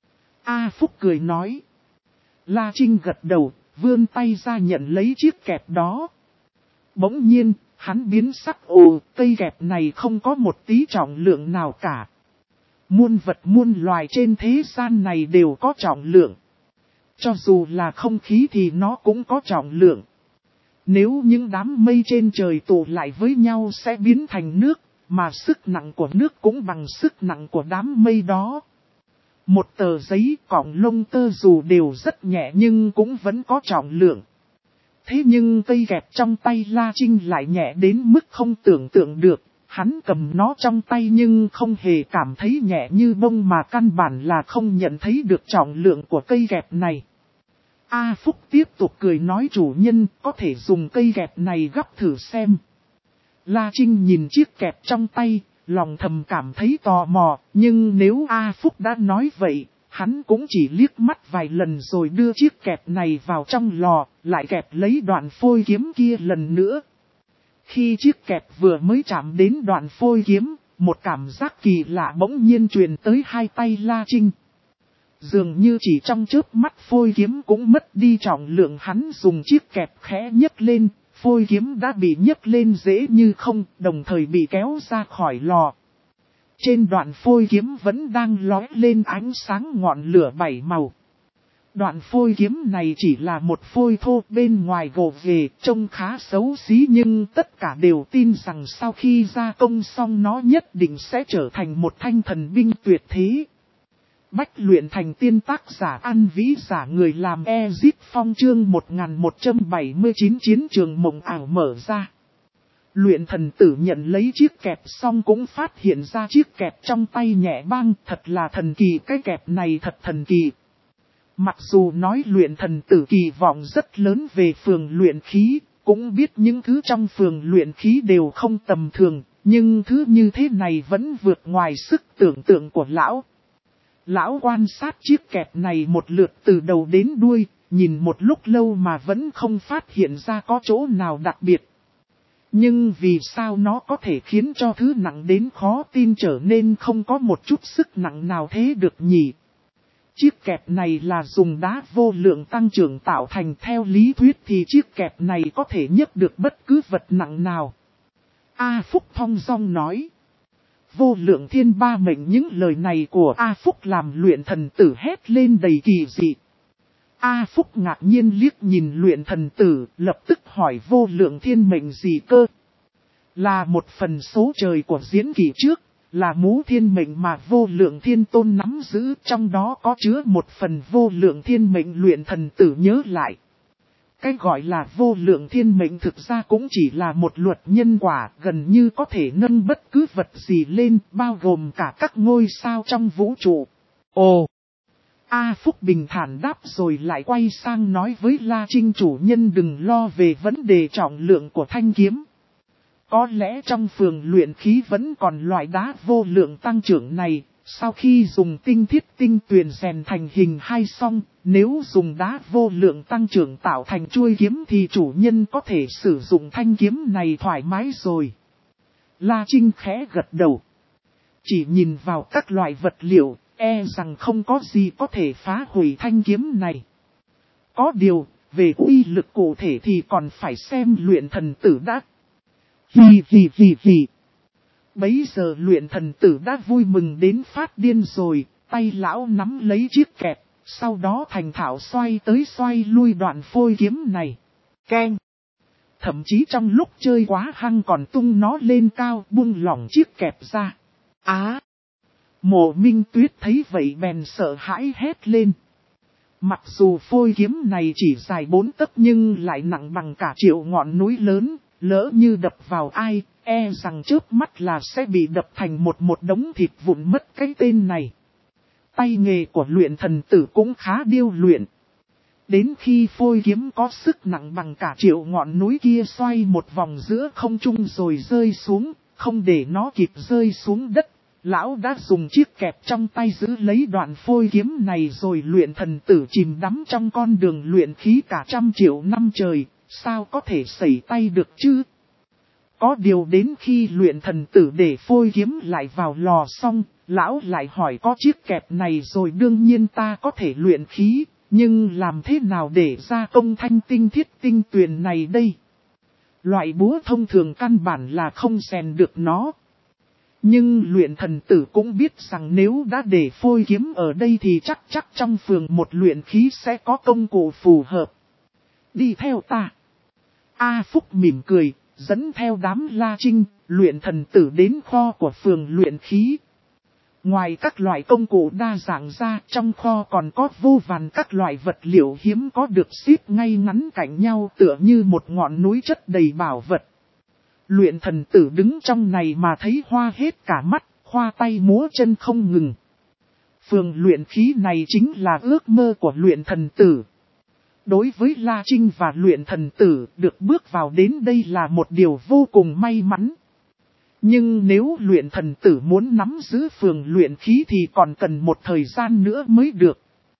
A Phúc cười nói. La Trinh gật đầu, vươn tay ra nhận lấy chiếc kẹp đó. Bỗng nhiên, hắn biến sắc. Ồ, cây gẹp này không có một tí trọng lượng nào cả. Muôn vật muôn loài trên thế gian này đều có trọng lượng. Cho dù là không khí thì nó cũng có trọng lượng. Nếu những đám mây trên trời tụ lại với nhau sẽ biến thành nước, mà sức nặng của nước cũng bằng sức nặng của đám mây đó. Một tờ giấy cọng lông tơ dù đều rất nhẹ nhưng cũng vẫn có trọng lượng. Thế nhưng cây gẹp trong tay La Trinh lại nhẹ đến mức không tưởng tượng được. Hắn cầm nó trong tay nhưng không hề cảm thấy nhẹ như bông mà căn bản là không nhận thấy được trọng lượng của cây gẹp này. A Phúc tiếp tục cười nói chủ nhân có thể dùng cây gẹp này gắp thử xem. La Trinh nhìn chiếc kẹp trong tay, lòng thầm cảm thấy tò mò, nhưng nếu A Phúc đã nói vậy, hắn cũng chỉ liếc mắt vài lần rồi đưa chiếc kẹp này vào trong lò, lại kẹp lấy đoạn phôi kiếm kia lần nữa. Khi chiếc kẹp vừa mới chạm đến đoạn phôi kiếm, một cảm giác kỳ lạ bỗng nhiên truyền tới hai tay La Trinh. Dường như chỉ trong chớp mắt phôi kiếm cũng mất đi trọng lượng, hắn dùng chiếc kẹp khẽ nhấc lên, phôi kiếm đã bị nhấc lên dễ như không, đồng thời bị kéo ra khỏi lò. Trên đoạn phôi kiếm vẫn đang lóe lên ánh sáng ngọn lửa bảy màu. Đoạn phôi kiếm này chỉ là một phôi thô bên ngoài gồ ghề, trông khá xấu xí nhưng tất cả đều tin rằng sau khi gia công xong nó nhất định sẽ trở thành một thanh thần binh tuyệt thế. Bách luyện thành tiên tác giả An Vĩ giả người làm Ezip Phong chương một nghìn một trăm bảy mươi chín chiến trường mộng ảo mở ra. Luyện thần tử nhận lấy chiếc kẹp xong cũng phát hiện ra chiếc kẹp trong tay nhẹ băng, thật là thần kỳ, cái kẹp này thật thần kỳ. Mặc dù nói luyện thần tử kỳ vọng rất lớn về phường luyện khí, cũng biết những thứ trong phường luyện khí đều không tầm thường, nhưng thứ như thế này vẫn vượt ngoài sức tưởng tượng của lão. Lão quan sát chiếc kẹp này một lượt từ đầu đến đuôi, nhìn một lúc lâu mà vẫn không phát hiện ra có chỗ nào đặc biệt. Nhưng vì sao nó có thể khiến cho thứ nặng đến khó tin trở nên không có một chút sức nặng nào thế được nhỉ? Chiếc kẹp này là dùng đá vô lượng tăng trưởng tạo thành, theo lý thuyết thì chiếc kẹp này có thể nhấc được bất cứ vật nặng nào. A Phúc thong dong nói. Vô lượng thiên ba mệnh, những lời này của A Phúc làm luyện thần tử hét lên đầy kỳ dị. A Phúc ngạc nhiên liếc nhìn luyện thần tử, lập tức hỏi vô lượng thiên mệnh gì cơ? Là một phần số trời của diễn kỷ trước, là mũ thiên mệnh mà vô lượng thiên tôn nắm giữ, trong đó có chứa một phần vô lượng thiên mệnh. Luyện thần tử nhớ lại. Cái gọi là vô lượng thiên mệnh thực ra cũng chỉ là một luật nhân quả, gần như có thể nâng bất cứ vật gì lên, bao gồm cả các ngôi sao trong vũ trụ. Ồ! A Phúc bình thản đáp rồi lại quay sang nói với La Trinh chủ nhân đừng lo về vấn đề trọng lượng của thanh kiếm. Có lẽ trong phường luyện khí vẫn còn loại đá vô lượng tăng trưởng này, sau khi dùng tinh thiết tinh tuyền rèn thành hình hai song, nếu dùng đá vô lượng tăng trưởng tạo thành chuôi kiếm thì chủ nhân có thể sử dụng thanh kiếm này thoải mái rồi. La Trinh khẽ gật đầu. Chỉ nhìn vào các loại vật liệu, e rằng không có gì có thể phá hủy thanh kiếm này. Có điều, về uy lực cụ thể thì còn phải xem luyện thần tử đã. Hì hì hì hì. Bấy giờ luyện thần tử đã vui mừng đến phát điên rồi, tay lão nắm lấy chiếc kẹp, sau đó thành thạo xoay tới xoay lui đoạn phôi kiếm này. Keng. Thậm chí trong lúc chơi quá hăng còn tung nó lên cao buông lỏng chiếc kẹp ra. Á! Mộ Minh Tuyết thấy vậy bèn sợ hãi hét lên. Mặc dù phôi kiếm này chỉ dài bốn tấc nhưng lại nặng bằng cả triệu ngọn núi lớn, lỡ như đập vào ai, e rằng chớp mắt là sẽ bị đập thành một một đống thịt vụn mất cái tên này. Tay nghề của luyện thần tử cũng khá điêu luyện. Đến khi phôi kiếm có sức nặng bằng cả triệu ngọn núi kia xoay một vòng giữa không trung rồi rơi xuống, không để nó kịp rơi xuống đất. Lão đã dùng chiếc kẹp trong tay giữ lấy đoạn phôi kiếm này rồi luyện thần tử chìm đắm trong con đường luyện khí cả trăm triệu năm trời, sao có thể sẩy tay được chứ? Có điều đến khi luyện thần tử để phôi kiếm lại vào lò xong, lão lại hỏi có chiếc kẹp này rồi đương nhiên ta có thể luyện khí, nhưng làm thế nào để gia công thanh tinh thiết tinh tuyền này đây? Loại búa thông thường căn bản là không rèn được nó. Nhưng luyện thần tử cũng biết rằng nếu đã để phôi kiếm ở đây thì chắc chắc trong phường một luyện khí sẽ có công cụ phù hợp. Đi theo ta. A Phúc mỉm cười, dẫn theo đám La Trinh, luyện thần tử đến kho của phường luyện khí. Ngoài các loại công cụ đa dạng ra, trong kho còn có vô vàn các loại vật liệu hiếm có được xếp ngay ngắn cạnh nhau tựa như một ngọn núi chất đầy bảo vật. Luyện thần tử đứng trong này mà thấy hoa hết cả mắt, khoa tay múa chân không ngừng. Phường luyện khí này chính là ước mơ của luyện thần tử. Đối với La Trinh và luyện thần tử, được bước vào đến đây là một điều vô cùng may mắn. Nhưng nếu luyện thần tử muốn nắm giữ phường luyện khí thì còn cần một thời gian nữa mới được.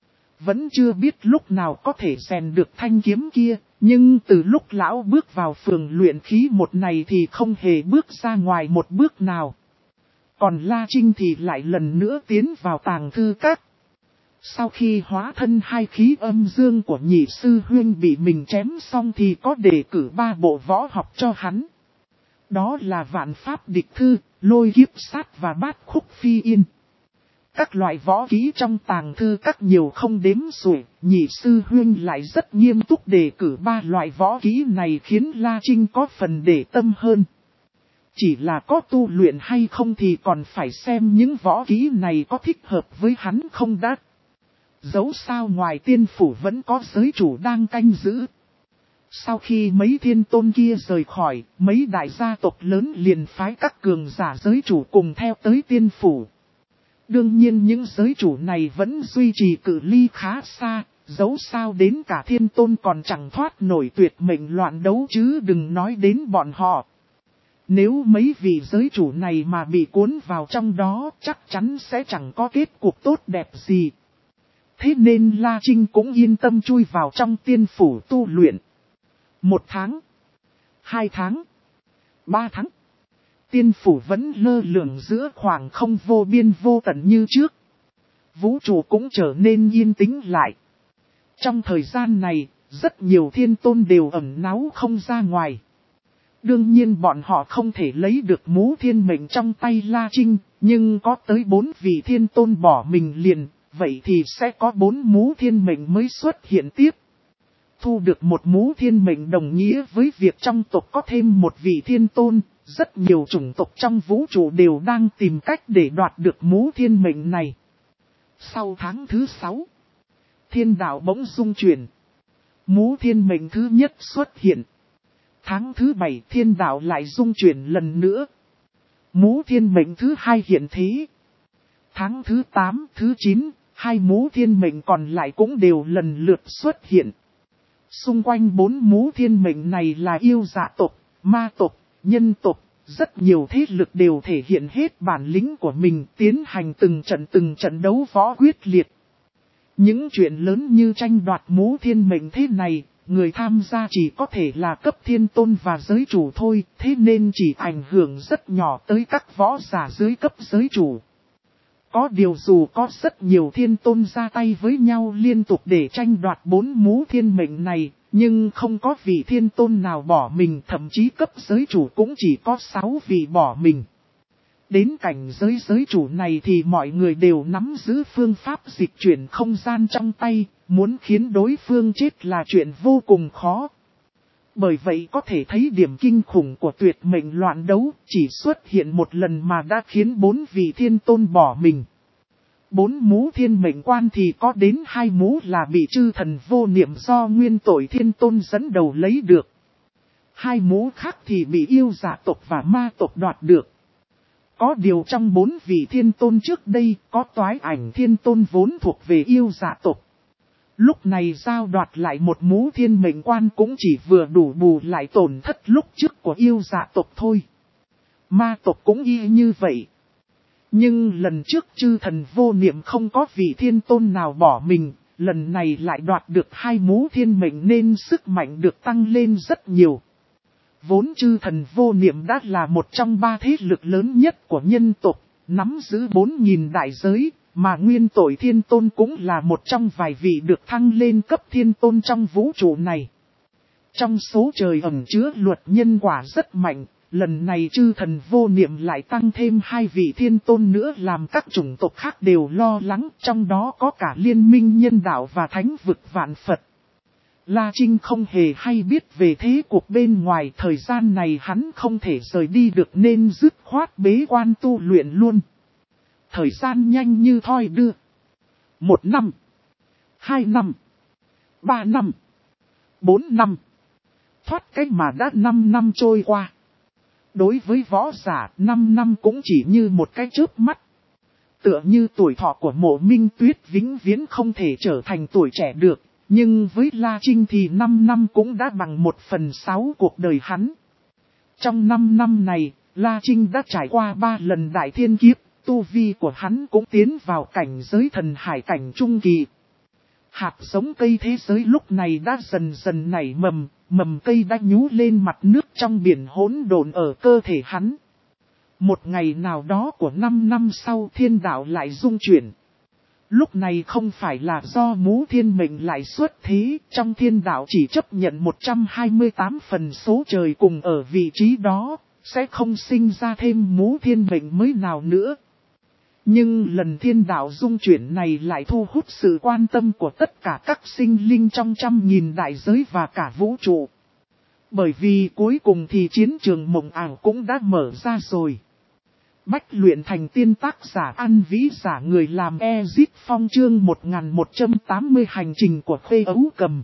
Vẫn chưa biết lúc nào có thể rèn được thanh kiếm kia, nhưng từ lúc lão bước vào phường luyện khí một này thì không hề bước ra ngoài một bước nào. Còn La Trinh thì lại lần nữa tiến vào tàng thư các. Sau khi hóa thân hai khí âm dương của nhị sư huynh bị mình chém xong thì có đề cử ba bộ võ học cho hắn. Đó là vạn pháp địch thư, lôi kiếp sát và bát khúc phi yên. Các loại võ kỹ trong tàng thư các nhiều không đếm xuể, nhị sư huynh lại rất nghiêm túc đề cử ba loại võ kỹ này khiến La Trinh có phần để tâm hơn. Chỉ là có tu luyện hay không thì còn phải xem những võ kỹ này có thích hợp với hắn không đã. Dẫu sao ngoài tiên phủ vẫn có giới chủ đang canh giữ. Sau khi mấy thiên tôn kia rời khỏi, mấy đại gia tộc lớn liền phái các cường giả giới chủ cùng theo tới tiên phủ. Đương nhiên những giới chủ này vẫn duy trì cự ly khá xa, dẫu sao đến cả thiên tôn còn chẳng thoát nổi tuyệt mệnh loạn đấu chứ đừng nói đến bọn họ. Nếu mấy vị giới chủ này mà bị cuốn vào trong đó chắc chắn sẽ chẳng có kết cục tốt đẹp gì. Thế nên La Trinh cũng yên tâm chui vào trong tiên phủ tu luyện. Một tháng, hai tháng, ba tháng. Tiên phủ vẫn lơ lửng giữa khoảng không vô biên vô tận như trước. Vũ trụ cũng trở nên yên tĩnh lại. Trong thời gian này, rất nhiều thiên tôn đều ẩn náu không ra ngoài. Đương nhiên bọn họ không thể lấy được mũ thiên mệnh trong tay La Trinh, nhưng có tới bốn vị thiên tôn bỏ mình liền, vậy thì sẽ có bốn mũ thiên mệnh mới xuất hiện tiếp. Thu được một mũ thiên mệnh đồng nghĩa với việc trong tộc có thêm một vị thiên tôn, rất nhiều chủng tộc trong vũ trụ đều đang tìm cách để đoạt được mũ thiên mệnh này. Sau tháng thứ sáu, thiên đạo bỗng rung chuyển. Mũ thiên mệnh thứ nhất xuất hiện. Tháng thứ bảy thiên đạo lại rung chuyển lần nữa. Mũ thiên mệnh thứ hai hiện thế. Tháng thứ tám, thứ chín, Hai mũ thiên mệnh còn lại cũng đều lần lượt xuất hiện. Xung quanh bốn mũ thiên mệnh này là yêu dạ tộc, ma tộc, nhân tộc, rất nhiều thế lực đều thể hiện hết bản lĩnh của mình tiến hành từng trận từng trận đấu võ quyết liệt. Những chuyện lớn như tranh đoạt mũ thiên mệnh thế này, người tham gia chỉ có thể là cấp thiên tôn và giới chủ thôi, thế nên chỉ ảnh hưởng rất nhỏ tới các võ giả dưới cấp giới chủ. Có điều dù có rất nhiều thiên tôn ra tay với nhau liên tục để tranh đoạt bốn mũ thiên mệnh này, nhưng không có vị thiên tôn nào bỏ mình, thậm chí cấp giới chủ cũng chỉ có sáu vị bỏ mình. Đến cảnh giới giới chủ này thì mọi người đều nắm giữ phương pháp dịch chuyển không gian trong tay, muốn khiến đối phương chết là chuyện vô cùng khó. Bởi vậy có thể thấy điểm kinh khủng của tuyệt mệnh loạn đấu chỉ xuất hiện một lần mà đã khiến bốn vị thiên tôn bỏ mình. Bốn mũ thiên mệnh quan thì có đến hai mũ là bị chư thần vô niệm do nguyên tội thiên tôn dẫn đầu lấy được. Hai mũ khác thì bị yêu dạ tộc và ma tộc đoạt được. Có điều trong bốn vị thiên tôn trước đây có toái ảnh thiên tôn vốn thuộc về yêu dạ tộc. Lúc này giao đoạt lại một mũ thiên mệnh quan cũng chỉ vừa đủ bù lại tổn thất lúc trước của yêu dạ tộc thôi. Ma tộc cũng y như vậy. Nhưng lần trước chư thần vô niệm không có vị thiên tôn nào bỏ mình, lần này lại đoạt được hai mũ thiên mệnh nên sức mạnh được tăng lên rất nhiều. Vốn chư thần vô niệm đã là một trong ba thế lực lớn nhất của nhân tộc, nắm giữ bốn nghìn đại giới, mà nguyên tội thiên tôn cũng là một trong vài vị được thăng lên cấp thiên tôn trong vũ trụ này. Trong số trời ẩn chứa luật nhân quả rất mạnh, lần này chư thần vô niệm lại tăng thêm hai vị thiên tôn nữa làm các chủng tộc khác đều lo lắng, trong đó có cả liên minh nhân đạo và thánh vực vạn Phật. La Trinh không hề hay biết về thế cuộc bên ngoài, thời gian này hắn không thể rời đi được nên dứt khoát bế quan tu luyện luôn. Thời gian nhanh như thoi đưa. Một năm, hai năm, ba năm, bốn năm. Thoát cách mà đã năm năm trôi qua. Đối với võ giả, năm năm cũng chỉ như một cái chớp mắt. Tựa như tuổi thọ của Mộ Minh Tuyết vĩnh viễn không thể trở thành tuổi trẻ được. Nhưng với La Trinh thì năm năm cũng đã bằng một phần sáu cuộc đời hắn. Trong năm năm này, La Trinh đã trải qua ba lần đại thiên kiếp, tu vi của hắn cũng tiến vào cảnh giới thần hải cảnh trung kỳ. Hạt giống cây thế giới lúc này đã dần dần nảy mầm, mầm cây đã nhú lên mặt nước trong biển hỗn độn ở cơ thể hắn. Một ngày nào đó của năm năm sau thiên đạo lại rung chuyển. Lúc này không phải là do mũ thiên mệnh lại xuất thế, trong thiên đạo chỉ chấp nhận một trăm hai mươi tám phần số trời cùng ở vị trí đó, sẽ không sinh ra thêm mũ thiên mệnh mới nào nữa. Nhưng lần thiên đạo dung chuyển này lại thu hút sự quan tâm của tất cả các sinh linh trong trăm nghìn đại giới và cả vũ trụ. Bởi vì cuối cùng thì chiến trường mộng ảo cũng đã mở ra rồi. Bách luyện thành tiên tác giả ăn vĩ giả người làm Ezit Phong chương một nghìn một trăm tám mươi hành trình của Khuê Ấu Cầm.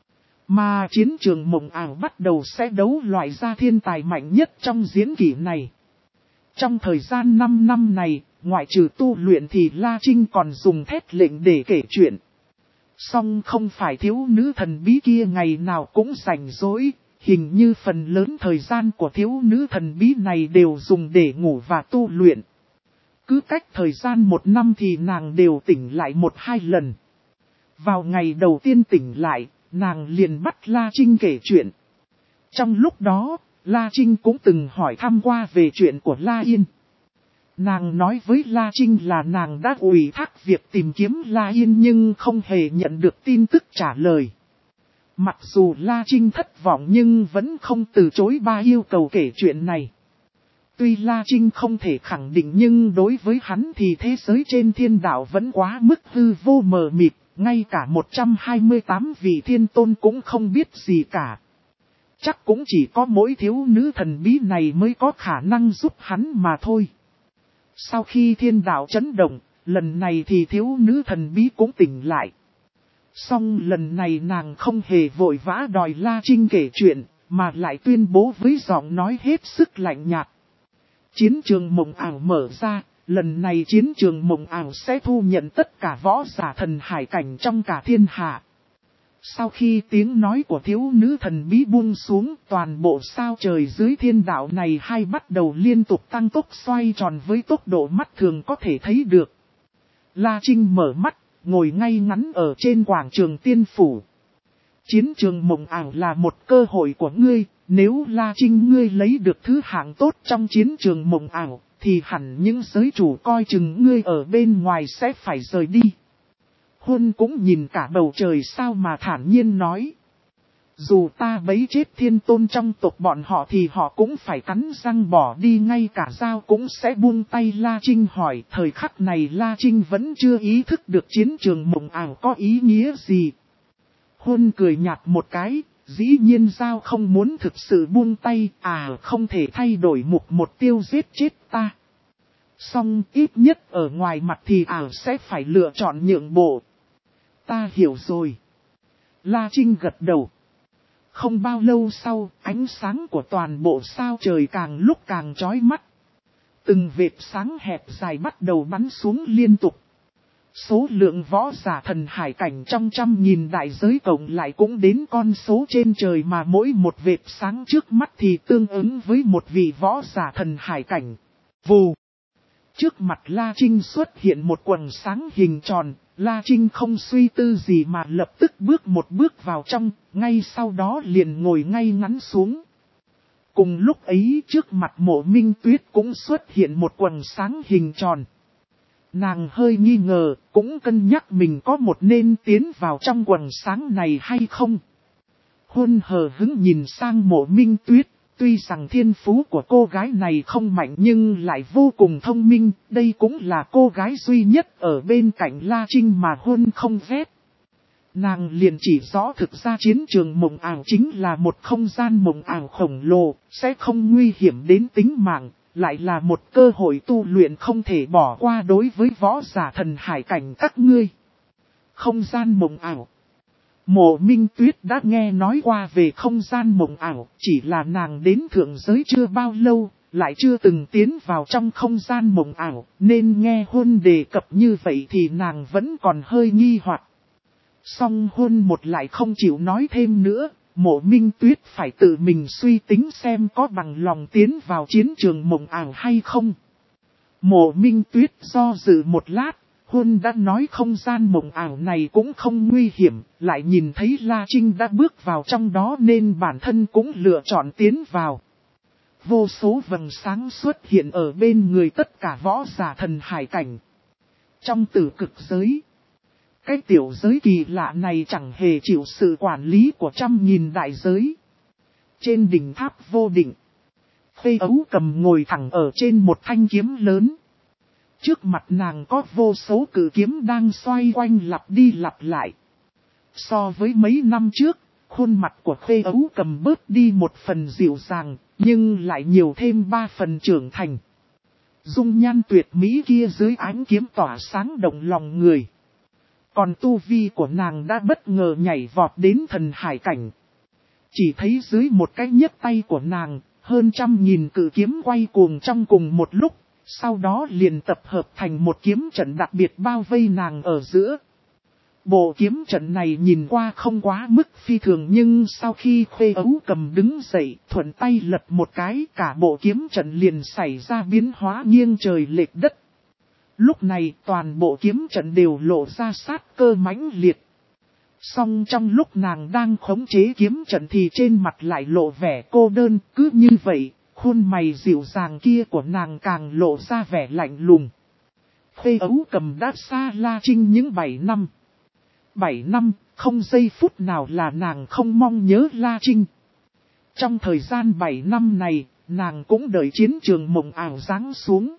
Mà chiến trường mộng ảo bắt đầu sẽ đấu loại ra thiên tài mạnh nhất trong diễn kỷ này. Trong thời gian năm năm này, ngoại trừ tu luyện thì La Trinh còn dùng thét lệnh để kể chuyện. Song không phải thiếu nữ thần bí kia ngày nào cũng rảnh rỗi. Hình như phần lớn thời gian của thiếu nữ thần bí này đều dùng để ngủ và tu luyện. Cứ cách thời gian một năm thì nàng đều tỉnh lại một hai lần. Vào ngày đầu tiên tỉnh lại, nàng liền bắt La Trinh kể chuyện. Trong lúc đó, La Trinh cũng từng hỏi thăm qua về chuyện của La Yên. Nàng nói với La Trinh là nàng đã ủy thác việc tìm kiếm La Yên nhưng không hề nhận được tin tức trả lời. Mặc dù La Trinh thất vọng nhưng vẫn không từ chối ba yêu cầu kể chuyện này. Tuy La Trinh không thể khẳng định nhưng đối với hắn thì thế giới trên thiên đạo vẫn quá mức hư vô mờ mịt, ngay cả một trăm hai mươi tám vị thiên tôn cũng không biết gì cả. Chắc cũng chỉ có mỗi thiếu nữ thần bí này mới có khả năng giúp hắn mà thôi. Sau khi thiên đạo chấn động, lần này thì thiếu nữ thần bí cũng tỉnh lại. Song lần này nàng không hề vội vã đòi La Trinh kể chuyện, mà lại tuyên bố với giọng nói hết sức lạnh nhạt. Chiến trường mộng ảo mở ra, lần này chiến trường mộng ảo sẽ thu nhận tất cả võ giả thần hải cảnh trong cả thiên hạ. Sau khi tiếng nói của thiếu nữ thần bí buông xuống, toàn bộ sao trời dưới thiên đạo này hay bắt đầu liên tục tăng tốc xoay tròn với tốc độ mắt thường có thể thấy được. La Trinh mở mắt, ngồi ngay ngắn ở trên quảng trường tiên phủ. Chiến trường mộng ảo là một cơ hội của ngươi, nếu La Trinh ngươi lấy được thứ hạng tốt trong chiến trường mộng ảo, thì hẳn những giới chủ coi chừng ngươi ở bên ngoài sẽ phải rời đi. Huân cũng nhìn cả bầu trời sao mà thản nhiên nói. Dù ta bấy chết thiên tôn trong tộc bọn họ thì họ cũng phải cắn răng bỏ đi, ngay cả dao cũng sẽ buông tay. La Trinh hỏi. Thời khắc này La Trinh vẫn chưa ý thức được chiến trường mộng ảo có ý nghĩa gì. Huân cười nhạt một cái, dĩ nhiên dao không muốn thực sự buông tay, à không thể thay đổi mục một tiêu giết chết ta. Song ít nhất ở ngoài mặt thì ảo sẽ phải lựa chọn nhượng bộ. Ta hiểu rồi. La Trinh gật đầu. Không bao lâu sau, ánh sáng của toàn bộ sao trời càng lúc càng chói mắt. Từng vệt sáng hẹp dài bắt đầu bắn xuống liên tục. Số lượng võ giả thần hải cảnh trong trăm nghìn đại giới cộng lại cũng đến con số trên trời, mà mỗi một vệt sáng trước mắt thì tương ứng với một vị võ giả thần hải cảnh. Vù! Trước mặt La Trinh xuất hiện một quầng sáng hình tròn, La Trinh không suy tư gì mà lập tức bước một bước vào trong, ngay sau đó liền ngồi ngay ngắn xuống. Cùng lúc ấy trước mặt Mộ Minh Tuyết cũng xuất hiện một quầng sáng hình tròn. Nàng hơi nghi ngờ, cũng cân nhắc mình có một nên tiến vào trong quầng sáng này hay không. Huân hờ hững nhìn sang Mộ Minh Tuyết. Tuy rằng thiên phú của cô gái này không mạnh nhưng lại vô cùng thông minh, đây cũng là cô gái duy nhất ở bên cạnh La Trinh mà Huân không ghét. Nàng liền chỉ rõ thực ra chiến trường mộng ảo chính là một không gian mộng ảo khổng lồ, sẽ không nguy hiểm đến tính mạng, lại là một cơ hội tu luyện không thể bỏ qua đối với võ giả thần hải cảnh các ngươi. Không gian mộng ảo. Mộ Minh Tuyết đã nghe nói qua về không gian mộng ảo, chỉ là nàng đến thượng giới chưa bao lâu, lại chưa từng tiến vào trong không gian mộng ảo, nên nghe Huân đề cập như vậy thì nàng vẫn còn hơi nghi hoặc. Song Huân một lại không chịu nói thêm nữa, Mộ Minh Tuyết phải tự mình suy tính xem có bằng lòng tiến vào chiến trường mộng ảo hay không. Mộ Minh Tuyết do dự một lát. Huân đã nói không gian mộng ảo này cũng không nguy hiểm, lại nhìn thấy La Trinh đã bước vào trong đó nên bản thân cũng lựa chọn tiến vào. Vô số vầng sáng xuất hiện ở bên người tất cả võ giả thần hải cảnh. Trong tử cực giới, cái tiểu giới kỳ lạ này chẳng hề chịu sự quản lý của trăm nghìn đại giới. Trên đỉnh tháp vô định, Khê Ấu Cầm ngồi thẳng ở trên một thanh kiếm lớn. Trước mặt nàng có vô số cử kiếm đang xoay quanh lặp đi lặp lại. So với mấy năm trước, khuôn mặt của Khê Ấu Cầm bớt đi một phần dịu dàng, nhưng lại nhiều thêm ba phần trưởng thành. Dung nhan tuyệt mỹ kia dưới ánh kiếm tỏa sáng động lòng người. Còn tu vi của nàng đã bất ngờ nhảy vọt đến thần hải cảnh. Chỉ thấy dưới một cái nhấc tay của nàng, hơn trăm nghìn cử kiếm quay cuồng trong cùng một lúc. Sau đó liền tập hợp thành một kiếm trận đặc biệt bao vây nàng ở giữa. Bộ kiếm trận này nhìn qua không quá mức phi thường, nhưng sau khi Khê Ấu Cầm đứng dậy, thuận tay lật một cái, cả bộ kiếm trận liền xảy ra biến hóa nghiêng trời lệch đất. Lúc này toàn bộ kiếm trận đều lộ ra sát cơ mãnh liệt. Song trong lúc nàng đang khống chế kiếm trận thì trên mặt lại lộ vẻ cô đơn, cứ như vậy. Khuôn mày dịu dàng kia của nàng càng lộ ra vẻ lạnh lùng. Khê Ấu Cầm đã xa La Trinh những bảy năm. Bảy năm, không giây phút nào là nàng không mong nhớ La Trinh. Trong thời gian bảy năm này, nàng cũng đợi chiến trường mộng ảo giáng xuống.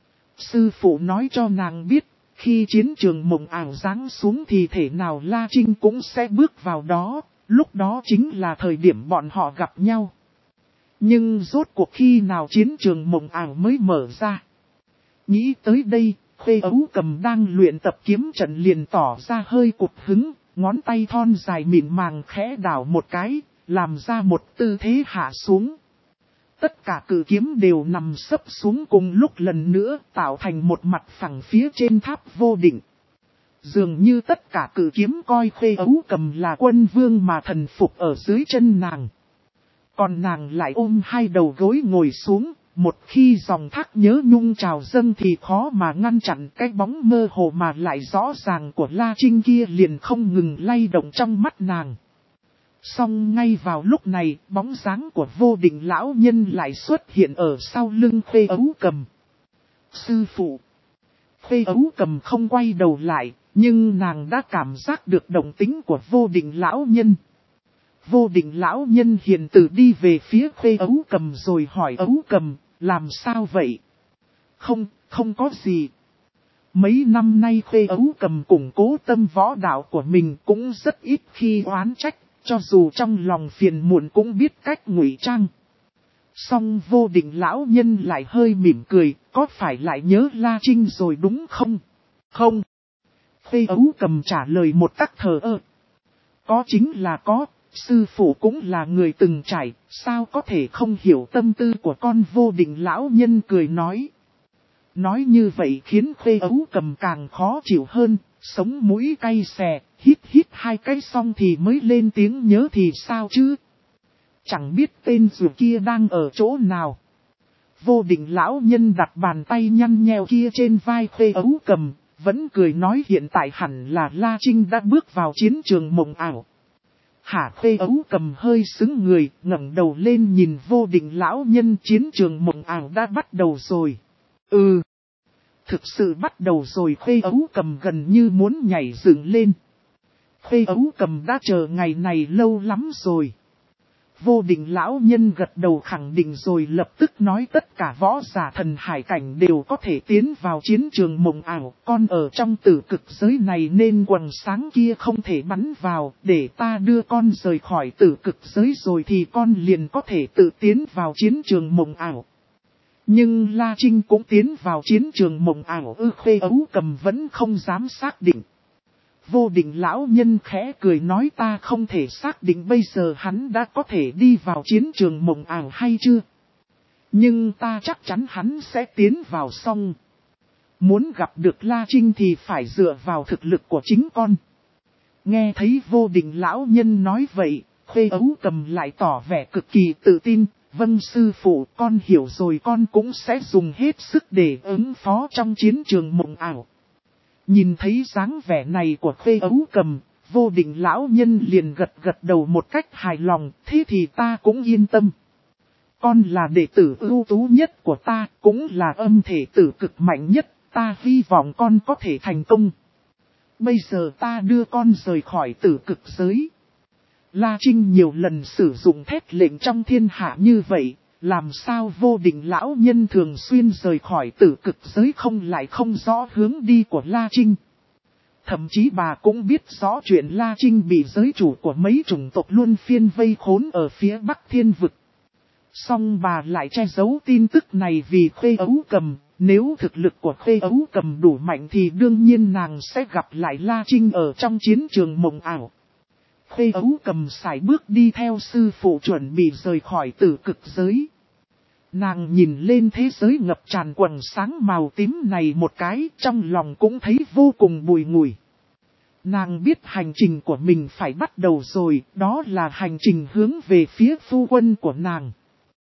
Sư phụ nói cho nàng biết, khi chiến trường mộng ảo giáng xuống thì thể nào La Trinh cũng sẽ bước vào đó, lúc đó chính là thời điểm bọn họ gặp nhau. Nhưng rốt cuộc khi nào chiến trường mộng ảo mới mở ra. Nghĩ tới đây, Khê Ấu Cầm đang luyện tập kiếm trận liền tỏ ra hơi cụt hứng, ngón tay thon dài mịn màng khẽ đảo một cái, làm ra một tư thế hạ xuống. Tất cả cự kiếm đều nằm sấp xuống cùng lúc lần nữa tạo thành một mặt phẳng phía trên tháp vô định. Dường như tất cả cự kiếm coi Khê Ấu Cầm là quân vương mà thần phục ở dưới chân nàng. Còn nàng lại ôm hai đầu gối ngồi xuống, một khi dòng thác nhớ nhung trào dâng thì khó mà ngăn chặn cái bóng mơ hồ mà lại rõ ràng của La Trinh kia liền không ngừng lay động trong mắt nàng. Song ngay vào lúc này, bóng dáng của Vô Định lão nhân lại xuất hiện ở sau lưng Khê Ấu Cầm. Sư phụ! Khê Ấu Cầm không quay đầu lại, nhưng nàng đã cảm giác được động tính của Vô Định lão nhân. Vô Định lão nhân hiền từ đi về phía Khê Ấu Cầm rồi hỏi Ấu Cầm, làm sao vậy? Không, không có gì. Mấy năm nay Khê Ấu Cầm củng cố tâm võ đạo của mình cũng rất ít khi oán trách, cho dù trong lòng phiền muộn cũng biết cách ngụy trang. Song Vô Định lão nhân lại hơi mỉm cười, có phải lại nhớ La Trinh rồi đúng không? Không. Khê Ấu Cầm trả lời một cách thờ ơ. Có chính là có, sư phụ cũng là người từng trải, sao có thể không hiểu tâm tư của con. Vô Định lão nhân cười nói. Nói như vậy khiến Khê Ấu Cầm càng khó chịu hơn, sống mũi cay xè, hít hít hai cái xong thì mới lên tiếng nhớ thì sao chứ? Chẳng biết tên dù kia đang ở chỗ nào. Vô Định lão nhân đặt bàn tay nhăn nheo kia trên vai Khê Ấu Cầm, vẫn cười nói hiện tại hẳn là La Trinh đã bước vào chiến trường mộng ảo. Hả? Khê Ấu Cầm hơi sững người, ngẩng đầu lên nhìn Vô Định lão nhân. Chiến trường mộng ảo đã bắt đầu rồi. Ừ. Thực sự bắt đầu rồi. Khê Ấu Cầm gần như muốn nhảy dựng lên. Khê Ấu Cầm đã chờ ngày này lâu lắm rồi. Vô Định lão nhân gật đầu khẳng định rồi lập tức nói tất cả võ giả thần hải cảnh đều có thể tiến vào chiến trường mộng ảo. Con ở trong tử cực giới này nên quầng sáng kia không thể bắn vào. Để ta đưa con rời khỏi tử cực giới rồi thì con liền có thể tự tiến vào chiến trường mộng ảo. Nhưng La Trinh cũng tiến vào chiến trường mộng ảo ư? Khê Ấu Cầm vẫn không dám xác định. Vô Định lão nhân khẽ cười nói ta không thể xác định bây giờ hắn đã có thể đi vào chiến trường mộng ảo hay chưa. Nhưng ta chắc chắn hắn sẽ tiến vào xong. Muốn gặp được La Trinh thì phải dựa vào thực lực của chính con. Nghe thấy Vô Định lão nhân nói vậy, Khê Ấu Cầm lại tỏ vẻ cực kỳ tự tin. Vâng sư phụ, con hiểu rồi, con cũng sẽ dùng hết sức để ứng phó trong chiến trường mộng ảo. Nhìn thấy dáng vẻ này của Khê Ấu Cầm, Vô Định lão nhân liền gật gật đầu một cách hài lòng, thế thì ta cũng yên tâm. Con là đệ tử ưu tú nhất của ta, cũng là âm thể tử cực mạnh nhất, ta hy vọng con có thể thành công. Bây giờ ta đưa con rời khỏi tử cực giới. La Trinh nhiều lần sử dụng thét lệnh trong thiên hạ như vậy, làm sao Vô Định lão nhân thường xuyên rời khỏi tử cực giới không lại không rõ hướng đi của La Trinh. Thậm chí bà cũng biết rõ chuyện La Trinh bị giới chủ của mấy chủng tộc luân phiên vây khốn ở phía Bắc Thiên Vực. Song bà lại che giấu tin tức này vì Khê Ấu Cầm, nếu thực lực của Khê Ấu Cầm đủ mạnh thì đương nhiên nàng sẽ gặp lại La Trinh ở trong chiến trường mộng ảo. Khê Ấu Cầm sải bước đi theo sư phụ chuẩn bị rời khỏi tử cực giới. Nàng nhìn lên thế giới ngập tràn quầng sáng màu tím này một cái, trong lòng cũng thấy vô cùng bùi ngùi. Nàng biết hành trình của mình phải bắt đầu rồi, đó là hành trình hướng về phía phu quân của nàng.